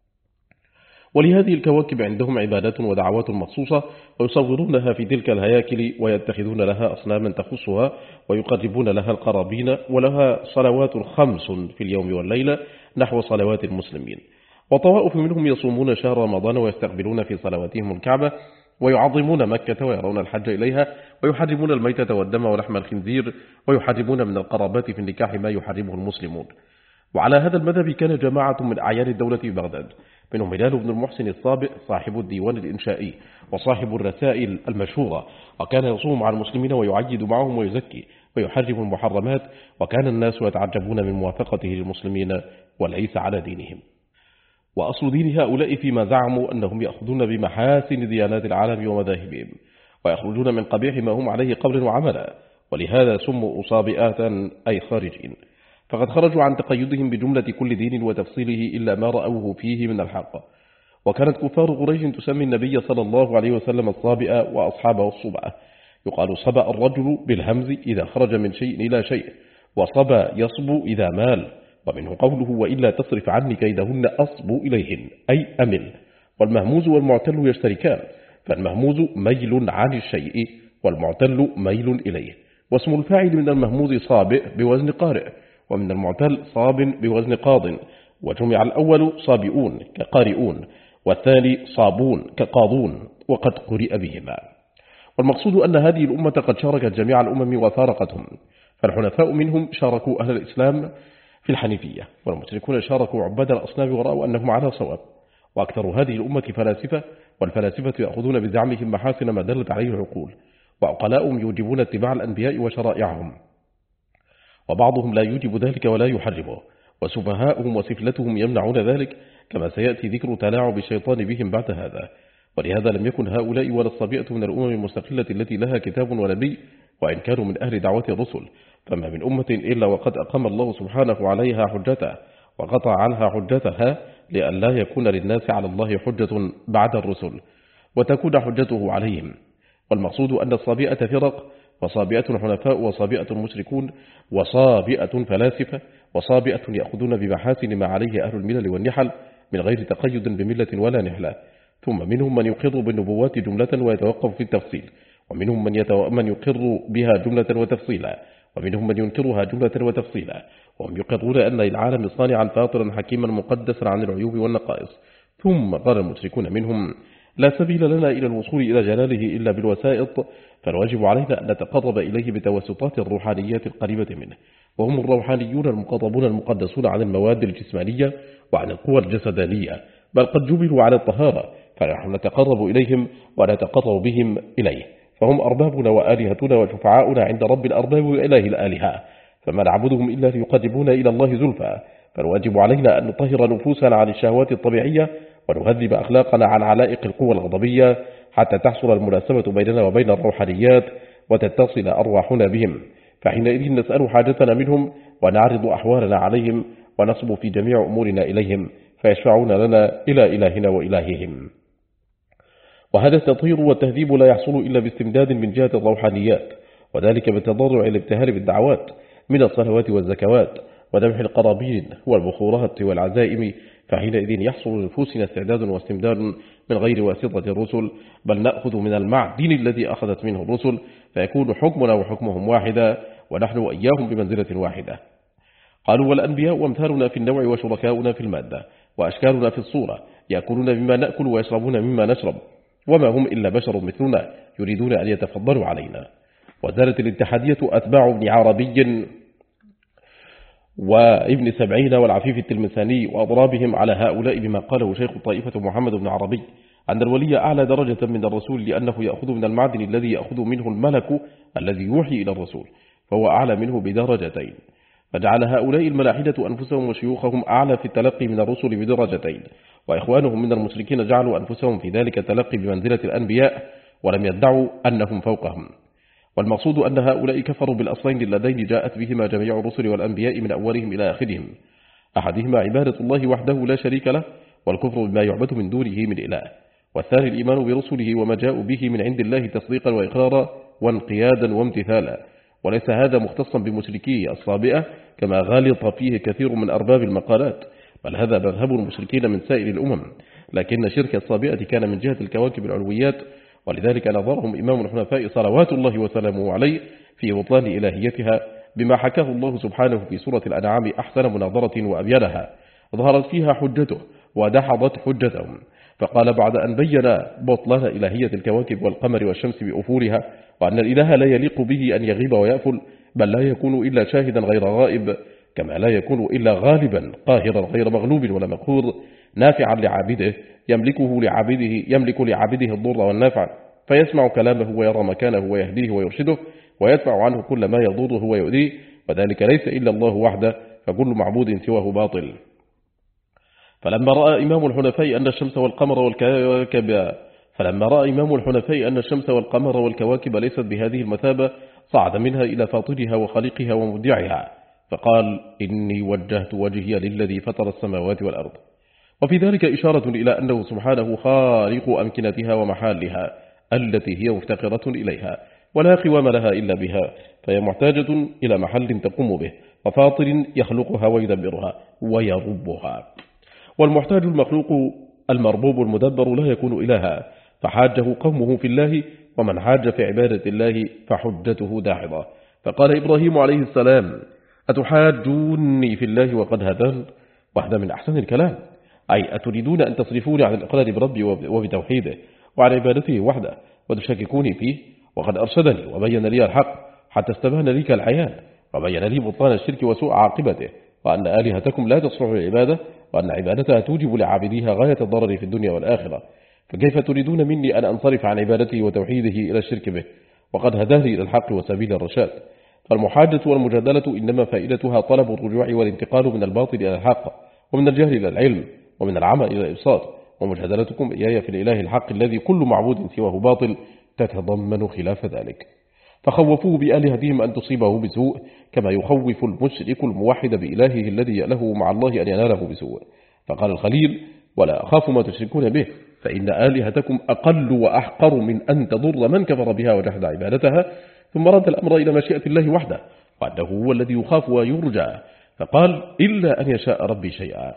ولهذه الكواكب عندهم عبادات ودعوات مخصوصة، ويصورونها في تلك الهياكل، ويتخذون لها أصناما تخصها، ويقربون لها القرابين، ولها صلوات 5 في اليوم والليلة نحو صلوات المسلمين. وطوائف منهم يصومون شهر رمضان ويستقبلون في صلواتهم الكعبة، ويعظمون مكة ويرون الحج إليها، ويحرمون الميتة والدم ولحم الخنزير، ويحرمون من القرابات في النكاح ما يحرمه المسلمون. وعلى هذا المذهب كان جماعة من أعيان الدولة في بغداد، منهم هلال بن المحسن الصابئ صاحب الديوان الإنشائي وصاحب الرسائل المشهورة، وكان يصوم مع المسلمين ويعيد معهم ويزكي، ويحرم المحرمات، وكان الناس يتعجبون من موافقته للمسلمين وليس على دينهم. وأصل دين هؤلاء فيما زعموا أنهم يأخذون بمحاسن ديانات العالم ومذاهبهم، ويخرجون من قبيح ما هم عليه قولا وعملا، ولهذا سموا أصابئات أي خارجين، فقد خرجوا عن تقيدهم بجملة كل دين وتفصيله إلا ما رأوه فيه من الحق. وكانت كفار قريش تسمي النبي صلى الله عليه وسلم الصابئ وأصحابه الصبأ. يقال صبأ الرجل بالهمز إذا خرج من شيء إلى شيء، وصبى يصبو إذا مال، ومنه قوله وإلا تصرف عني كيدهن أصبو إليهن أي أمل. والمهموز والمعتل يشتركان، فالمهموز ميل عن الشيء والمعتل ميل إليه. واسم الفاعل من المهموز صابئ بوزن قارئ، ومن المعتل صاب بوزن قاض، وجمع الأول صابئون كقارئون، والثاني صابون كقاضون، وقد قرئ بهما. والمقصود أن هذه الأمة قد شاركت جميع الأمم وفارقتهم، فالحنفاء منهم شاركوا أهل الإسلام في الحنيفية، والمشركون شاركوا عباد الأصنام ورأوا أنهم على صواب. وأكثر هذه الأمة فلاسفة، والفلاسفة يأخذون بزعمهم محاسن ما دلت عليه العقول، وعقلاؤهم يوجبون اتباع الأنبياء وشرائعهم، وبعضهم لا يوجب ذلك ولا يحرمه، وسفهاؤهم وسفلتهم يمنعون ذلك، كما سيأتي ذكر تلاعب الشيطان بهم بعد هذا. ولهذا لم يكن هؤلاء ولا الصبيئة من الأمم المستقلة التي لها كتاب ونبي، وإن كانوا من أهل دعوة الرسل، فما من أمة إلا وقد أقام الله سبحانه عليها حجته وقطع عنها حجتها، لأن لا يكون للناس على الله حجة بعد الرسل وتكون حجته عليهم. والمقصود أن الصبيئة فرق، وصابئة حنفاء، وصابئة مشركون، وصابئة فلاسفة، وصابئة يأخذون بمحاسن ما عليه أهل الملل والنحل من غير تقيد بملة ولا نحلة. ثم منهم من يقر بالنبوات جملة ويتوقف في التفصيل، ومنهم من يقر بها جملة وتفصيلا، ومنهم من ينكرها جملة وتفصيلا، وهم يقرون أن العالم صانعا فاطرا حكيما مقدسا عن العيوب والنقائص. ثم قال المشركون منهم لا سبيل لنا إلى الوصول إلى جلاله إلا بالوسائط، فالواجب علينا أن نتقرب إليه بتوسطات الروحانيات القريبة منه، وهم الروحانيون المقربون المقدسون عن المواد الجسمانية وعن القوى الجسدانية، بل قد جبلوا على الطهارة، فنحن نتقرب إليهم ونتقرب بهم إليه، فهم أربابنا وآلهتنا وشفعاؤنا عند رب الأرباب وإله الآلهة، فما نعبدهم إلا ليقربونا إلى الله زلفى. فالواجب علينا أن نطهر نفوسنا عن الشهوات الطبيعية، ونهذب أخلاقنا عن علائق القوى الغضبية، حتى تحصل المناسبة بيننا وبين الروحانيات وتتصل أرواحنا بهم، فحينئذ نسأل حاجتنا منهم ونعرض أحوالنا عليهم، ونصب في جميع أمورنا إليهم، فيشفعون لنا إلى إلهنا وإلههم. وهذا التطهير والتهذيب لا يحصل إلا باستمداد من جهة الروحانيات، وذلك بالتضرع الابتهال بالدعوات من الصلوات والزكوات وذبح القرابين والبخورات والعزائم، فحينئذ يحصل لنفوسنا استعداد واستمداد من غير واسطة الرسل، بل نأخذ من المعدن الذي أخذت منه الرسل، فيكون حكمنا وحكمهم واحدا، ونحن وإياهم بمنزلة واحدة. قالوا والأنبياء وامثالنا في النوع وشركاؤنا في المادة وأشكالنا في الصورة، يأكلون مما نأكل ويشربون مما نشرب، وما هم إلا بشر مثلنا يريدون أن يتفضلوا علينا. وزالت الاتحادية أتباع ابن عربي وابن سبعين والعفيف التلمساني وأضرابهم على هؤلاء بما قاله شيخ الطائفة محمد بن عربي أن الولي أعلى درجة من الرسول، لأنه يأخذ من المعدن الذي يأخذ منه الملك الذي يوحي إلى الرسول، فهو أعلى منه بدرجتين. فجعل هؤلاء الملاحدة أنفسهم وشيوخهم أعلى في التلقي من الرسل بدرجتين، وإخوانهم من المشركين جعلوا أنفسهم في ذلك التلقي بمنزلة الأنبياء، ولم يدعوا أنهم فوقهم. والمقصود أن هؤلاء كفروا بالأصلين اللذين جاءت بهما جميع الرسل والأنبياء من أولهم إلى آخرهم، أحدهما عبادة الله وحده لا شريك له، والكفر بما يعبد من دونه من إله، والثاني الإيمان برسله وما جاءوا به من عند الله تصديقا وإقرارا وانقيادا وامتثالا. وليس هذا مختصا بمشركي الصابئة كما غالط فيه كثير من أرباب المقالات، بل هذا مذهب المشركين من سائر الأمم، لكن شرك الصابئة كان من جهة الكواكب العلويات، ولذلك نظرهم إمام الحنفاء صلوات الله وسلامه عليه في بطلان إلهيتها بما حكاه الله سبحانه في سورة الأنعام أحسن مناظرة وأبينها، ظهرت فيها حجته ودحضت حجتهم، فقال بعد أن بين بطلان إلهية الكواكب والقمر والشمس بأفولها، وأن الإله لا يليق به أن يغيب ويأفل، بل لا يكون إلا شاهدا غير غائب، كما لا يكون إلا غالبا قاهرا غير مغلوب ولا مقهور، نافعا لعابده يملك لعابده الضر والنافع، فيسمع كلامه ويرى مكانه ويهديه ويرشده، ويدفع عنه كل ما يضره ويؤذيه، وذلك ليس إلا الله وحده، فكل معبود سواه باطل. فلما رأى إمام الحنفاء أن الشمس والقمر والكواكب ليست بهذه المثابة، صعد منها إلى فاطرها وخالقها ومبدعها، فقال: إني وجهت وجهي للذي فطر السماوات والأرض. وفي ذلك إشارة إلى أنه سبحانه خالق أمكنتها ومحالها التي هي مفتقرة إليها، ولا قوام لها إلا بها، فهي محتاجة إلى محل تقوم به، وفاطر يخلقها ويدبرها ويربها. والمحتاج المخلوق المربوب المدبر لا يكون إلها، فحاجه قومه في الله، ومن حاج في عبادة الله فحجته داحضة. فقال إبراهيم عليه السلام: أتحاجوني في الله وقد هدان؟ وهذا من أحسن الكلام، أي أتريدون أن تصرفوني عن الإقرار بربي وبتوحيده وعن عبادته وحده، وتشككوني فيه، وقد أرشدني وبين لي الحق حتى استبان لي كالعيان، وبين لي بطلان الشرك وسوء عاقبته، وأن آلهتكم لا تصلح للعبادة، وأن عبادتها توجب لعابديها غاية الضرر في الدنيا والآخرة، فكيف تريدون مني أن أنصرف عن عبادته وتوحيده إلى الشرك به، وقد هداني إلى الحق وسبيل الرشاد؟ فالمحاجة والمجادلة إنما فائدتها طلب الرجوع والانتقال من الباطل إلى الحق، ومن الجهل إلى العلم، ومن العمى إلى الإبصار. ومجادلتكم إياي في الإله الحق الذي كل معبود سواه باطل تتضمن خلاف ذلك. فخوفوه بآلهتهم أن تصيبه بسوء، كما يخوف المشرك الموحد بإلهه الذي يأله مع الله أن يناله بسوء. فقال الخليل: ولا أخاف ما تشركون به، فإن آلهتكم أقل وأحقر من أن تضر من كفر بها وجحد عبادتها. ثم رد الأمر إلى مشيئة الله وحده، وأنه هو الذي يخاف ويرجى، فقال: إلا أن يشاء ربي شيئا.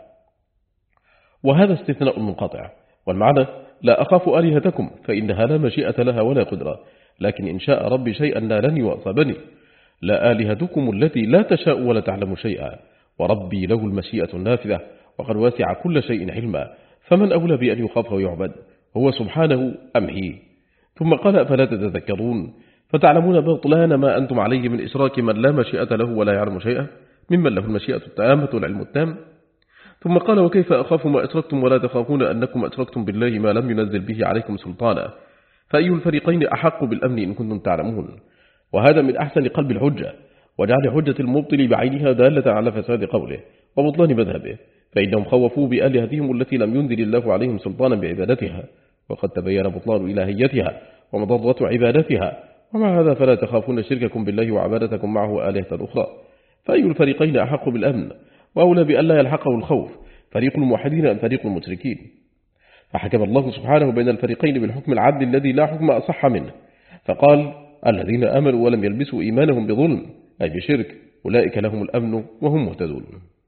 وهذا استثناء منقطع، والمعنى: لا أخاف آلهتكم فإنها لا مشيئة لها ولا قدرة، لكن إن شاء ربي شيئا نالني وأصابني. لا آلهتكم التي لا تشاء ولا تعلم شيئا، وربي له المشيئة النافذة، وقد واسع كل شيء علما، فمن أولى بأن يخاف ويعبد، هو سبحانه أم هي؟ ثم قال: أفلا تتذكرون؟ فتعلمون بطلان ما أنتم عليه من إشراك من لا مشيئة له ولا يعلم شيئا، ممن له المشيئة التامة والعلم التام. ثم قال: وكيف أخاف ما أشركتم ولا تخافون أنكم أشركتم بالله ما لم ينزل به عليكم سلطانا، فأي الفريقين أحق بالأمن إن كنتم تعلمون؟ وهذا من أحسن قلب الحجة، وجعل حجة المبطل بعينها دالة على فساد قوله وبطلان مذهبه، فإنهم خوفوا بآلهتهم التي لم ينزل الله عليهم سلطانا بعبادتها، وقد تبين بطلان إلهيتها ومضرة عبادتها. ومع هذا فلا تخافون شرككم بالله وعبادتكم معه آلهة أخرى، فأي الفريقين أحق بالأمن وأولى بأن لا يلحقه الخوف، فريق الموحدين أم فريق المشركين؟ فحكم الله سبحانه بين الفريقين بالحكم العدل الذي لا حكم أصح منه، فقال: الذين آمنوا ولم يلبسوا إيمانهم بظلم، أي بشرك، أولئك لهم الأمن وهم مهتدون.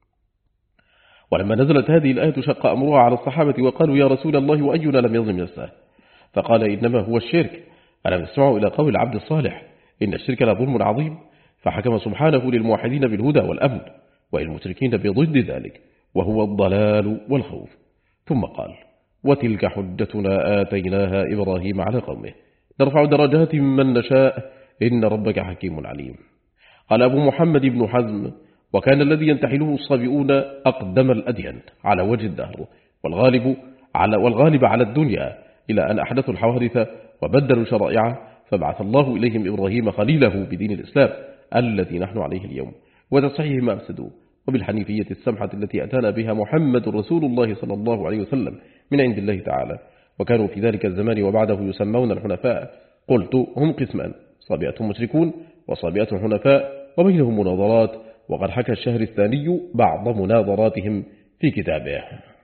ولما نزلت هذه الآية شق أمرها على الصحابة، وقالوا: يا رسول الله، وأينا لم يظلم نفسه؟ فقال: إنما هو الشرك. ألم تسمعوا إلى قول العبد الصالح: إن الشرك لظلم عظيم؟ فحكم سبحانه للموحدين بالهدى والأمن، والمشركين بضد ذلك، وهو الضلال والخوف. ثم قال: وتلك حجتنا آتيناها إبراهيم على قومه نرفع درجات من نشاء إن ربك حكيم عليم. قال أبو محمد بن حزم: وكان الذي ينتحله الصابئون أقدم الأديان على وجه الدهر، والغالب على الدنيا، إلى أن أحدثوا الحوادث وبدلوا شرائعه، فبعث الله إليهم إبراهيم خليله بدين الإسلام الذي نحن عليه اليوم، وتصحيح ما أفسدوا، وبالحنيفية السمحة التي أتانا بها محمد رسول الله صلى الله عليه وسلم من عند الله تعالى. وكانوا في ذلك الزمان وبعده يسمون الحنفاء. قلت: هم قسمان: صابئة مشركون وصابئة حنفاء، وبينهم مناظرات، وقد حكى الشهر الثاني بعض مناظراتهم في كتابه.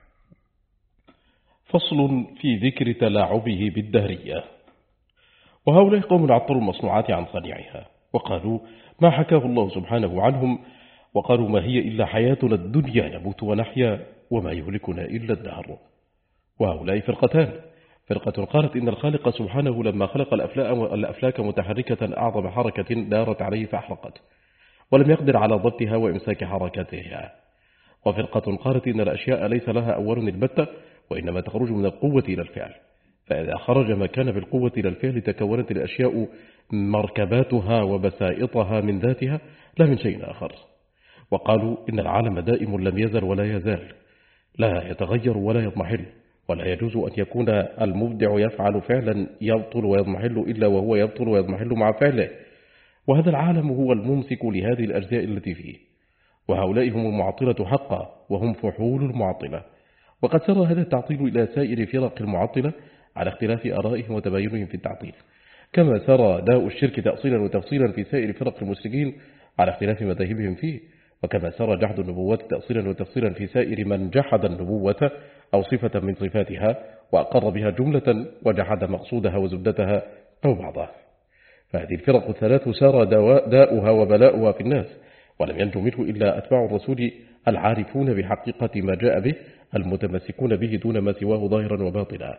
فصل في ذكر تلاعبه بالدهرية. وهؤلاء قوم عطلوا المصنوعات عن صنيعها، وقالوا ما حكاه الله سبحانه عنهم، وقالوا ما هي إلا حياتنا الدنيا نموت ونحيا وما يهلكنا إلا الدهر. وهؤلاء فرقتان: فرقة قالت إن الخالق سبحانه لما خلق الأفلاك متحركة أعظم حركة دارت عليه فأحرقت، ولم يقدر على ضبطها وإمساك حركاتها. وفرقة قالت إن الأشياء ليس لها أول البتة، وإنما تخرج من القوة إلى الفعل، فإذا خرج ما كان بالقوة إلى الفعل تكونت الأشياء مركباتها وبسائطها من ذاتها لا من شيء آخر. وقالوا إن العالم دائم لم يزل ولا يزال، لا يتغير ولا يضمحل، ولا يجوز أن يكون المبدع يفعل فعلا يبطل ويضمحل إلا وهو يبطل ويضمحل مع فعله. وهذا العالم هو الممسك لهذه الأجزاء التي فيه، وهؤلاء هم المعطلة حقا وهم فحول المعطلة. وقد سرى هذا التعطيل إلى سائر فرق المعطلة على اختلاف آرائهم وتباينهم في التعطيل، كما سرى داء الشرك تأصيلا وتفصيلا في سائر فرق المشركين على اختلاف مذاهبهم فيه، وكما سرى جحد النبوات تأصيلا وتفصيلا في سائر من جحد النبوة أو صفة من صفاتها وأقر بها جملة وجحد مقصودها وزبدتها أو بعضها. فهذه الفرق الثلاث سار داؤها وبلاؤها في الناس، ولم ينجو منه إلا أتباع الرسول العارفون بحقيقة ما جاء به المتمسكون به دون ما سواه ظاهرا وباطنا.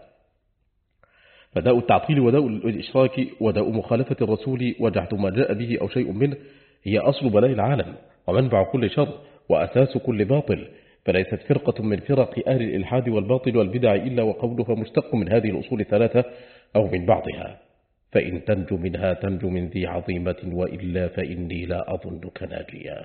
فداء التعطيل وداء الإشراك وداء مخالفة الرسول وجحد ما جاء به أو شيء منه هي أصل بلاء العالم ومنبع كل شر وأساس كل باطل، فليست فرقة من فرق أهل الإلحاد والباطل والبدع إلا وقولها مشتق من هذه الأصول الثلاثة أو من بعضها، فإن تنجو منها تنجو من ذي عظيمة وإلا فإني لا أظنك ناجيا.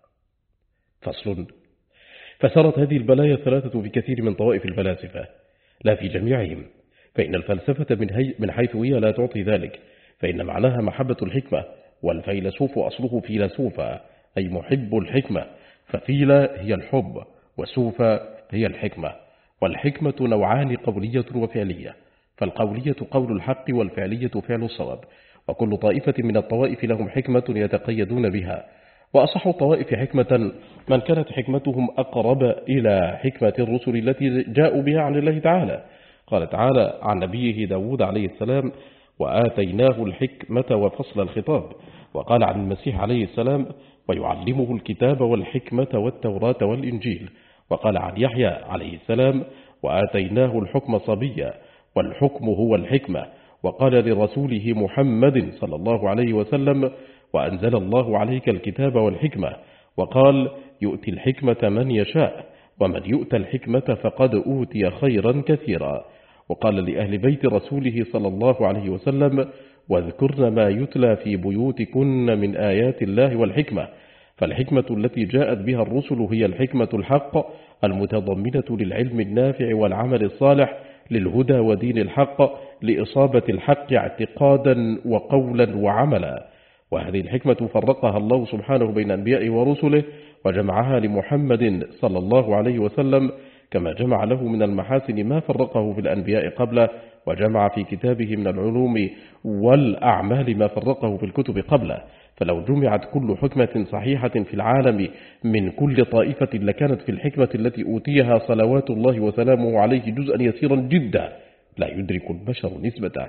فصل. فسرت هذه البلايا الثلاثة في كثير من طوائف الفلاسفة لا في جميعهم، فإن الفلسفة من حيث هي لا تعطي ذلك، فإن معناها محبة الحكمة، والفيلسوف أصله فيلسوفا أي محب الحكمة، ففيلا هي الحب وسوفا هي الحكمة. والحكمة نوعان قولية وفعلية، فالقولية قول الحق والفعلية فعل الصواب، وكل طائفة من الطوائف لهم حكمة يتقيدون بها، وأصح الطوائف حكمة من كانت حكمتهم أقرب إلى حكمة الرسل التي جاءوا بها عن الله تعالى. قال تعالى عن نبيه داود عليه السلام: وآتيناه الحكمة وفصل الخطاب. وقال عن المسيح عليه السلام: ويعلمه الكتاب والحكمة والتوراة والإنجيل. وقال عن يحيى عليه السلام: وآتيناه الحكم صبيا، والحكم هو الحكمة. وقال لرسوله محمد صلى الله عليه وسلم: وأنزل الله عليك الكتاب والحكمة. وقال: يؤتي الحكمة من يشاء، ومن يؤتى الحكمة فقد أوتي خيرا كثيرا. وقال لأهل بيت رسوله صلى الله عليه وسلم: واذكرن ما يتلى في بيوتكن من آيات الله والحكمة. فالحكمة التي جاءت بها الرسل هي الحكمة الحق المتضمنة للعلم النافع والعمل الصالح، للهدى ودين الحق، لإصابة الحق اعتقادا وقولا وعملا. وهذه الحكمة فرقها الله سبحانه بين أنبيائه ورسله، وجمعها لمحمد صلى الله عليه وسلم، كما جمع له من المحاسن ما فرقه في الأنبياء قبله، وجمع في كتابه من العلوم والأعمال ما فرقه في الكتب قبله. فلو جمعت كل حكمة صحيحة في العالم من كل طائفة لكانت في الحكمة التي أوتيها صلوات الله وسلامه عليه جزءا يسيرا جدا لا يدرك البشر نسبته.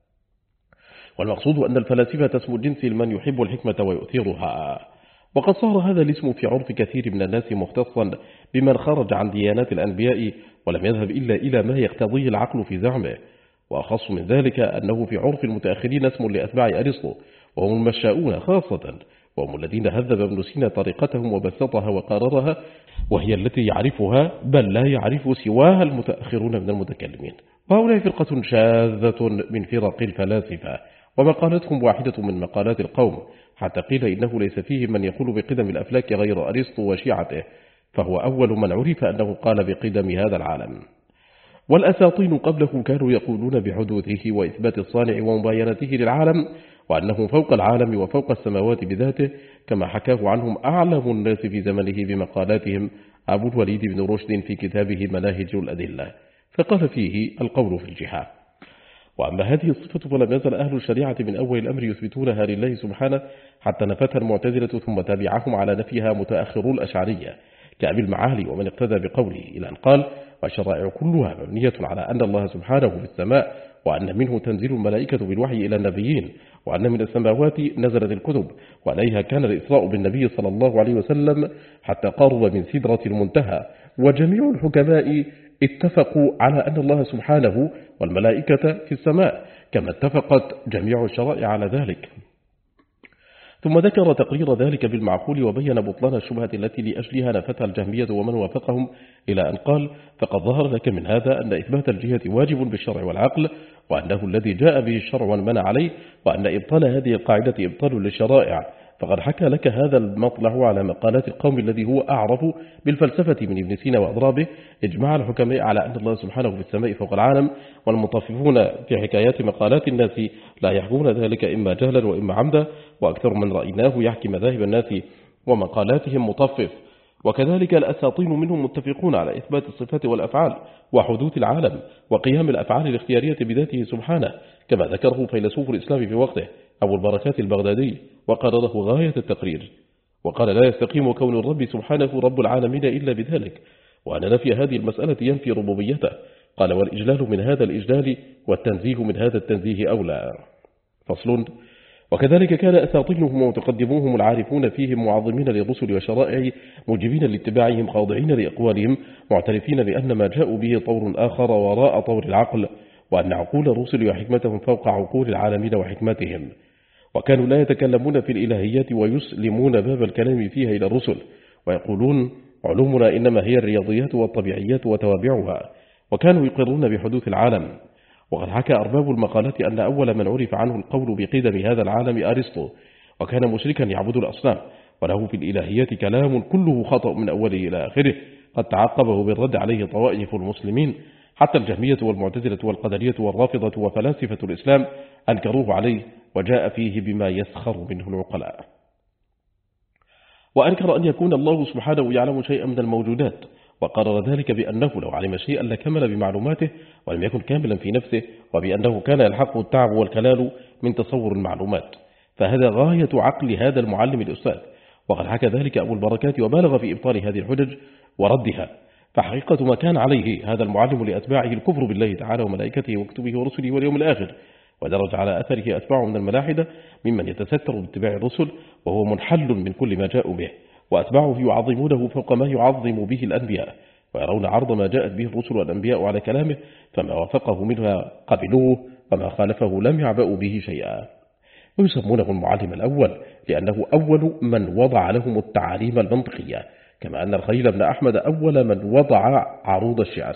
والمقصود أن الفلاسفة اسم الجنس لمن يحب الحكمة ويؤثرها. وقد صار هذا الاسم في عرف كثير من الناس مختصا بمن خرج عن ديانات الأنبياء ولم يذهب إلا إلى ما يقتضيه العقل في زعمه. وأخص من ذلك أنه في عرف المتأخرين اسم لأتباع أرسطو، وهم المشاؤون خاصة، وهم الذين هذب ابن سينا طريقتهم وبسطها وقررها، وهي التي يعرفها بل لا يعرف سواها المتأخرون من المتكلمين. وهؤلاء فرقة شاذة من فرق الفلاسفة، ومقالتهم واحدة من مقالات القوم، حتى قيل إنه ليس فيه من يقول بقدم الأفلاك غير أرسطو وشيعته، فهو أول من عرف أنه قال بقدم هذا العالم. والأساطين قبله كانوا يقولون بحدوثه وإثبات الصانع ومباينته للعالم، وأنه فوق العالم وفوق السماوات بذاته، كما حكاه عنهم أعلم الناس في زمنه بمقالاتهم أبو الوليد بن رشد في كتابه مناهج الأدلة، فقال فيه القول في الجحا. وأما هذه الصفة فلم يزل أهل الشريعة من أول الأمر يثبتونها لله سبحانه، حتى نفتها المعتزلة ثم تابعهم على نفيها متأخرو الأشعرية كأبي المعالي ومن اقتدى بقوله، إلى أن قال: والشرائع كلها مبنية على أن الله سبحانه في السماء، وأن منه تنزل الملائكة بالوحي إلى النبيين، وأن من السماوات نزلت الكتب، وعليها كان الإسراء بالنبي صلى الله عليه وسلم حتى قرب من سدرة المنتهى. وجميع الحكماء اتفقوا على أن الله سبحانه والملائكة في السماء، كما اتفقت جميع الشرائع على ذلك. ثم ذكر تقرير ذلك بالمعقول، وبين بطلان الشبهة التي لأجلها نفتها الجهمية ومن وافقهم، إلى أن قال: فقد ظهر لك من هذا أن إثبات الجهة واجب بالشرع والعقل، وأنه الذي جاء به الشرع ومن عليه، وأن إبطال هذه القاعدة إبطال للشرائع، فقد حكى لك هذا المطلع على مقالات القوم الذي هو أعرف بالفلسفة من ابن سينا وأضرابه إجماع الحكماء على أن الله سبحانه في السماء فوق العالم، والمطففون في حكايات مقالات الناس لا يحكون ذلك إما جهلا وإما عمدا، وأكثر من رأيناه يحكي مذاهب الناس ومقالاتهم مطفف. وكذلك الأساطين منهم متفقون على إثبات الصفات والأفعال وحدوث العالم وقيام الأفعال الاختيارية بذاته سبحانه، كما ذكره فيلسوف الإسلام في وقته أبو البركات البغدادي وقرره غاية التقرير، وقال لا يستقيم كون الرب سبحانه رب العالمين إلا بذلك، وأن نفي هذه المسألة ينفي ربوبيته. قال والإجلال من هذا الإجلال والتنزيه من هذا التنزيه أولى. فصل. وكذلك كان أساطينهم ومتقدموهم العارفون فيهم معظمين للرسل وشرائع مجيبين لاتباعهم خاضعين لأقوالهم معترفين بأن ما جاءوا به طور آخر وراء طور العقل، وأن عقول الرسل وحكمتهم فوق عقول العالمين وحكمتهم. وكانوا لا يتكلمون في الإلهيات ويسلمون باب الكلام فيها إلى الرسل، ويقولون علومنا إنما هي الرياضيات والطبيعيات وتوابعها، وكانوا يقرون بحدوث العالم. وقد حكى أرباب المقالات أن أول من عرف عنه القول بقدم هذا العالم أرسطو، وكان مشركا يعبد الأصنام، وله في الإلهيات كلام كله خطأ من أوله إلى آخره، قد تعقبه بالرد عليه طوائف المسلمين، حتى الجهمية والمعتزلة والقدرية والرافضة وفلاسفة الإسلام أنكروه عليه، وجاء فيه بما يسخر منه العقلاء. وأنكر أن يكون الله سبحانه يعلم شيئا من الموجودات، وقرر ذلك بأنه لو علم شيئا لكمل بمعلوماته ولم يكن كاملا في نفسه، وبأنه كان يلحقه التعب والكلال من تصور المعلومات. فهذا غاية عقل هذا المعلم الأستاذ، وقد حكى ذلك أبو البركات وبالغ في إبطال هذه الحجج وردها. فحقيقة ما كان عليه هذا المعلم لأتباعه الكفر بالله تعالى وملائكته وكتبه ورسله واليوم الآخر، ودرج على أثره أتباعه من الملاحدة ممن يتستر باتباع الرسل وهو منحل من كل ما جاءوا به، وأتباعه يعظمونه فوق ما يعظم به الأنبياء، ويرون عرض ما جاءت به الرسل والأنبياء على كلامه، فما وافقه منها قبلوه وما خالفه لم يعبأوا به شيئا. ويسمونه المعلم الأول لأنه أول من وضع لهم التعاليم المنطقية، كما أن الخليل بن أحمد أول من وضع عروض الشعر.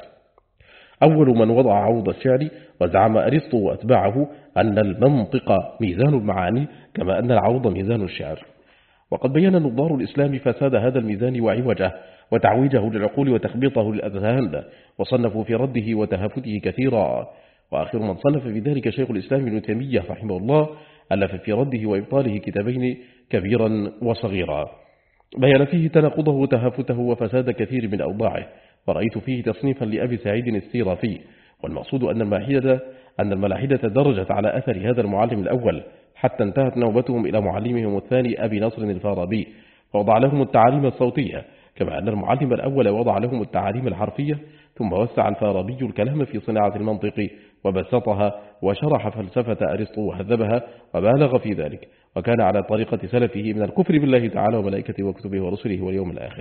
وزعم أرسطو وأتباعه أن المنطق ميزان المعاني كما أن العروض ميزان الشعر. وقد بين نظار الإسلام فساد هذا الميزان وعوجه وتعويجه للعقول وتخبيطه للأذهان، وصنفوا في رده وتهافته كثيرا. وآخر من صنف في ذلك شيخ الإسلام ابن تيمية رحمه الله، ألف في رده وإبطاله كتابين كبيرا وصغيرا، بيان فيه تناقضه وتهافته وفساد كثير من أوضاعه، ورأيت فيه تصنيفا لأبي سعيد السيرافي. والمقصود أن الملاحدة درجت على أثر هذا المعلم الأول حتى انتهت نوبتهم إلى معلمهم الثاني أبي نصر الفارابي، ووضع لهم التعاليم الصوتية، كما أن المعلم الأول وضع لهم التعاليم الحرفية، ثم وسع الفارابي الكلام في صناعة المنطق وبسطها وشرح فلسفة أرسطو وهذبها وبالغ في ذلك، وكان على طريقة سلفه من الكفر بالله تعالى وملائكته وكتبه ورسله واليوم الآخر.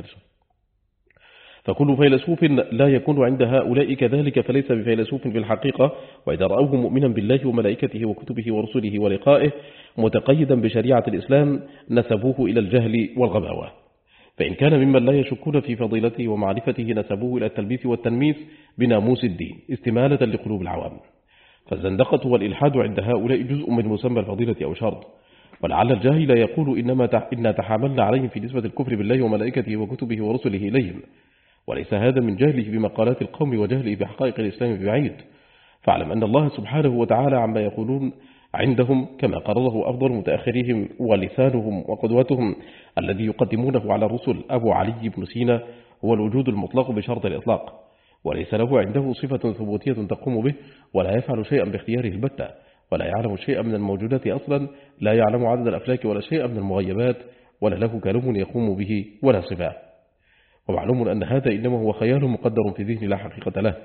فكل فيلسوف لا يكون عند هؤلاء كذلك فليس بفيلسوف في الحقيقة، وإذا رأوه مؤمنا بالله وملائكته وكتبه ورسله ولقائه متقيدا بشريعة الإسلام نسبوه إلى الجهل والغباوة. فإن كان ممن لا يشكون في فضيلته ومعرفته نسبوه إلى التلبيس والتنميس بناموس الدين استمالة لقلوب العوام. فالزندقة والإلحاد عند هؤلاء جزء من مسمى الفضيلة أو شرط. ولعل الجاهل يقول إننا تحاملنا عليهم في نسبة الكفر بالله وملائكته وكتبه ورسله إليهم، وليس هذا من جهله بمقالات القوم وجهله بحقائق الإسلام بعيد. فاعلم أن الله سبحانه وتعالى عما يقولون عندهم كما قرره أفضل متأخرهم ولسانهم وقدوتهم الذي يقدمونه على الرسل أبو علي بن سينا هو الوجود المطلق بشرط الإطلاق، وليس له عنده صفة ثبوتية تقوم به، ولا يفعل شيئا باختياره البتة، ولا يعلم شيئا من الموجودات أصلا، لا يعلم عدد الأفلاك ولا شيئا من المغيبات، ولا له كلام يقوم به ولا صفة. ومعلوم أن هذا إنما هو خيال مقدر في ذهن لا حقيقة له،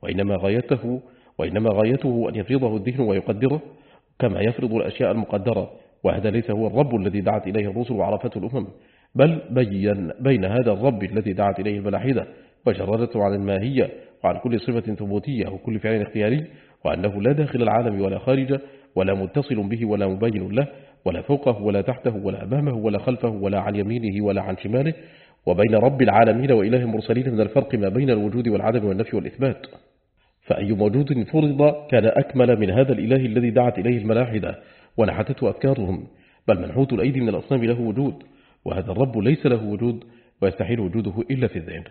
وإنما غايته أن يفرضه الذهن ويقدره كما يفرض الأشياء المقدرة، وهذا ليس هو الرب الذي دعت إليه الرسل وعرفته الأمم، بل بين هذا الرب الذي دعت إليه الملاحدة وجردته عن الماهية وعن كل صفة ثبوتية وكل فعل اختياري، وأنه لا داخل العالم ولا خارجه، ولا متصل به ولا مبين له، ولا فوقه ولا تحته ولا أمامه ولا خلفه ولا عن يمينه ولا عن شماله، وبين رب العالمين وإله المرسلين من الفرق ما بين الوجود والعدم والنفي والإثبات. فأي موجود فرض كان أكمل من هذا الإله الذي دعت إليه الملاحدة ونحتته أفكارهم، بل منحوت الأيدي من الأصنام له وجود، وهذا الرب ليس له وجود ويستحيل وجوده إلا في الذهن.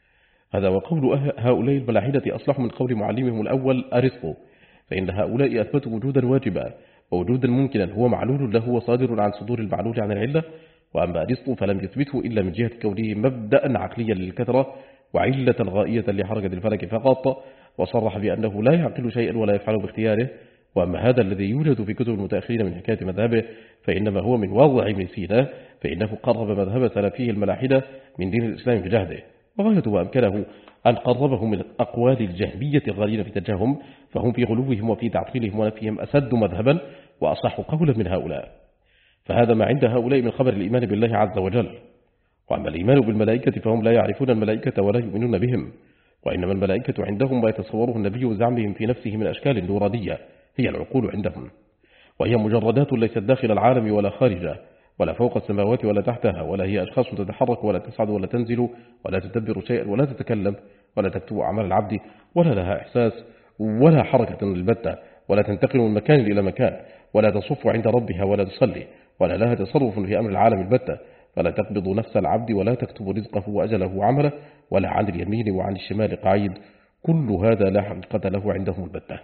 هذا وقول هؤلاء الملاحدة أصلح من قول معلمهم الأول أرسطو، فإن هؤلاء أثبتوا وجودا واجبا ووجودا ممكنا هو معلول له وصادر عن صدور المعلول عن العلة، وأما أرسطو فلم يثبته إلا من جهة كونه مبدأ عقليا للكثرة وعلة غائية لحركة الفلك فقط، وصرح بأنه لا يعقل شيئا ولا يفعله باختياره. وأما هذا الذي يوجد في كتب المتأخرين من حكاية مذهبه فإنما هو من وضع ابن سينا، فإنه قرب مذهب سلفيه الملاحدة من دين الإسلام بجهده، وغاية وأمكنه أن قربه من أقوال الجهمية الغالين في تجاههم، فهم في غلوهم وفي تعطيلهم ونفيهم أسد مذهبا وأصح قولا من هؤلاء. فهذا ما عند هؤلاء من خبر الإيمان بالله عز وجل. وأما الإيمان بالملائكة فهم لا يعرفون الملائكة ولا يؤمنون بهم، وإنما الملائكة عندهم ما يتصوره النبي وزعمهم في نفسه من أشكال نورانية هي العقول عندهم، وهي مجردات ليست داخل العالم ولا خارجه، ولا فوق السماوات ولا تحتها، ولا هي أشخاص تتحرك ولا تصعد ولا تنزل ولا تدبر شيئا ولا تتكلم ولا تكتب أعمال العبد ولا لها إحساس ولا حركة البتة، ولا تنتقل من مكان إلى مكان، ولا تصف عند ربها ولا تصلي، ولا لها تصرف في أمر العالم البتة، فلا تقبض نفس العبد ولا تكتب رزقه وأجله وعمله، ولا عن اليمين وعن الشمال قعيد. كل هذا لا حقيقة له عندهم البتة.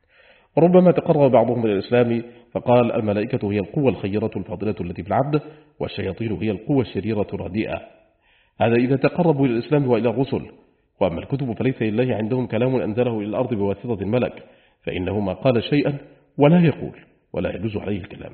وربما تقرب بعضهم إلى الإسلام فقال الملائكة هي القوة الخيرة الفاضلة التي في العبد، والشياطين هي القوة الشريرة الرديئة. هذا إذا تقربوا إلى الإسلام وإلى الرسل. وأما الكتب فليس لله عندهم كلام أنزله إلى الأرض بواسطة الملك، فإنه ما قال شيئا ولا يقول ولا يجوز عليه الكلام.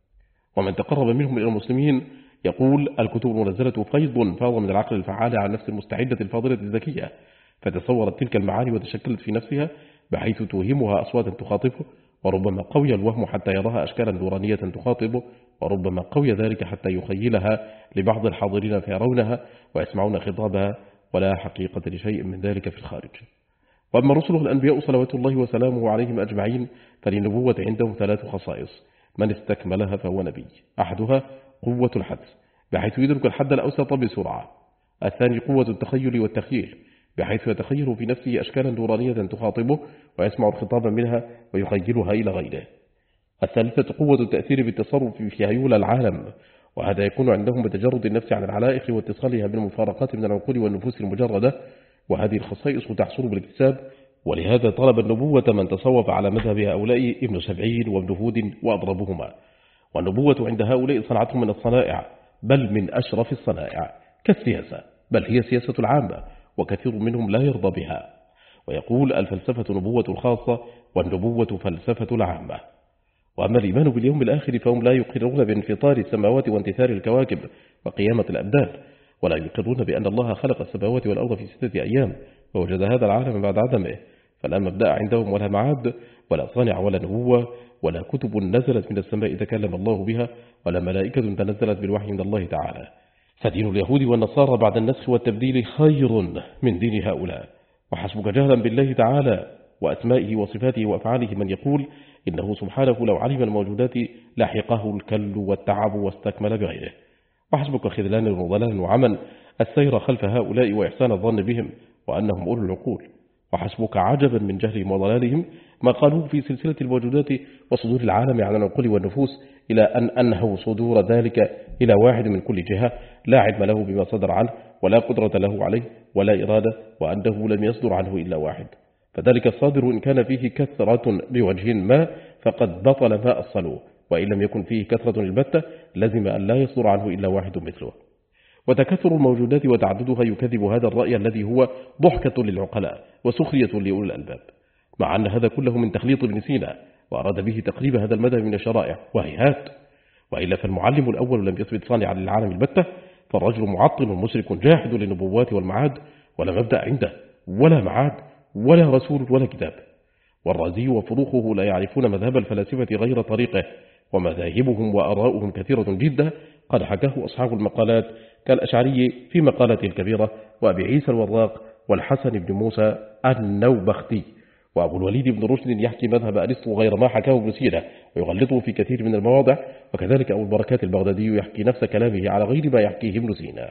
ومن تقرب منهم إلى المسلمين يقول الكتب المنزلة فيض فاض من العقل الفعال على نفس المستعدة الفاضلة الذكية، فتصورت تلك المعاني وتشكلت في نفسها بحيث توهمها أصواتا تخاطبه، وربما قوي الوهم حتى يراها أشكالا نورانية تخاطبه، وربما قوي ذلك حتى يخيلها لبعض الحاضرين فيرونها ويسمعون خطابها، ولا حقيقة لشيء من ذلك في الخارج. وأما رسله الأنبياء صلوات الله وسلامه عليهم أجمعين فللنبوة عندهم 3 خصائص من استكملها فهو نبي. أحدها قوة الحدس بحيث يدرك الحد الأوسط بسرعة. الثاني قوة التخيل والتخيل بحيث يتخيل في نفسه أشكالا نورانية تخاطبه ويسمع الخطاب منها ويخيلها إلى غيره. الثالثة قوة التأثير بالتصرف في عيول العالم، وهذا يكون عندهم بتجرد النفس عن العلائق واتصالها بالمفارقات من العقول والنفوس المجردة، وهذه الخصائص تحصل بالاكتساب. ولهذا طلب النبوة من تصوف على مذهب هؤلاء ابن سبعين وابن هود وأضربهما. والنبوة عند هؤلاء صنعتهم من الصنائع، بل من أشرف الصنائع، كالسياسة، بل هي سياسة العامة، وكثير منهم لا يرضى بها، ويقول الفلسفة نبوة الخاصة والنبوة فلسفة العامة. وأما الإيمان باليوم الآخر فهم لا يقرون بانفطار السماوات وانتثار الكواكب وقيامة الأبدان، ولا يقرون بأن الله خلق السماوات والأرض في 6 أيام ووجد هذا العالم بعد عدمه، فلا مبدأ عندهم ولا معاد ولا صانع ولا نبوة ولا كتب نزلت من السماء تكلم الله بها ولا ملائكة تنزلت بالوحي من الله تعالى. فدين اليهود والنصارى بعد النسخ والتبديل خير من دين هؤلاء. وحسبك جهلا بالله تعالى وأسمائه وصفاته وأفعاله من يقول إنه سبحانه لو علم الموجودات لاحقه الكل والتعب واستكمل بغيره. وحسبك خذلان وضلال وعمل السير خلف هؤلاء وإحسان الظن بهم وأنهم أولو العقول. وحسبك عجبا من جهلهم وضلالهم ما قالوه في سلسلة الموجودات وصدور العالم عن العقول والنفوس، إلى أن أنهوا صدور ذلك إلى واحد من كل جهة لا علم له بما صدر عنه ولا قدرة له عليه ولا إرادة، وأنه لم يصدر عنه إلا واحد. فذلك الصادر إن كان فيه كثرة بوجه ما فقد بطل ما أصلوه، وإن لم يكن فيه كثرة البتة لزم أن لا يصدر عنه إلا واحد مثله. وتكثر الموجودات وتعددها يكذب هذا الرأي الذي هو ضحكة للعقلاء وسخرية لأولي الألباب، مع أن هذا كله من تخليط ابن سينا، وأراد به تقريب هذا المدى من الشرائع وهيهات. وإلا فالمعلم الأول لم يثبت صانعا للعالم البتة، فالرجل معطل مشرك جاحد للنبوات والمعاد، ولا مبدأ عنده ولا معاد ولا رسول ولا كتاب. والرازي وفروخه لا يعرفون مذهب الفلاسفة غير طريقه، ومذاهبهم وأراؤهم كثيرة جدا قد حكاه أصحاب المقالات كالأشعري في مقالته الكبيرة، وأبي عيسى الوراق، والحسن بن موسى النوبختي، وأبو الوليد بن رشد يحكي مذهب أرسطو غير ما حكاه ابن سينا ويغلطه في كثير من المواضع، وكذلك أبو البركات البغدادي يحكي نفس كلامه على غير ما يحكيه ابن سينا.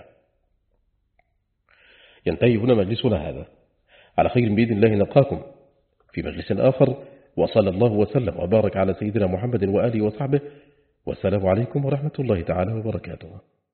ينتهي هنا مجلسنا هذا، على خير بإذن الله نلقاكم في مجلس آخر، وصلى الله وسلم وبارك على سيدنا محمد وآله وصحبه، والسلام عليكم ورحمة الله تعالى وبركاته.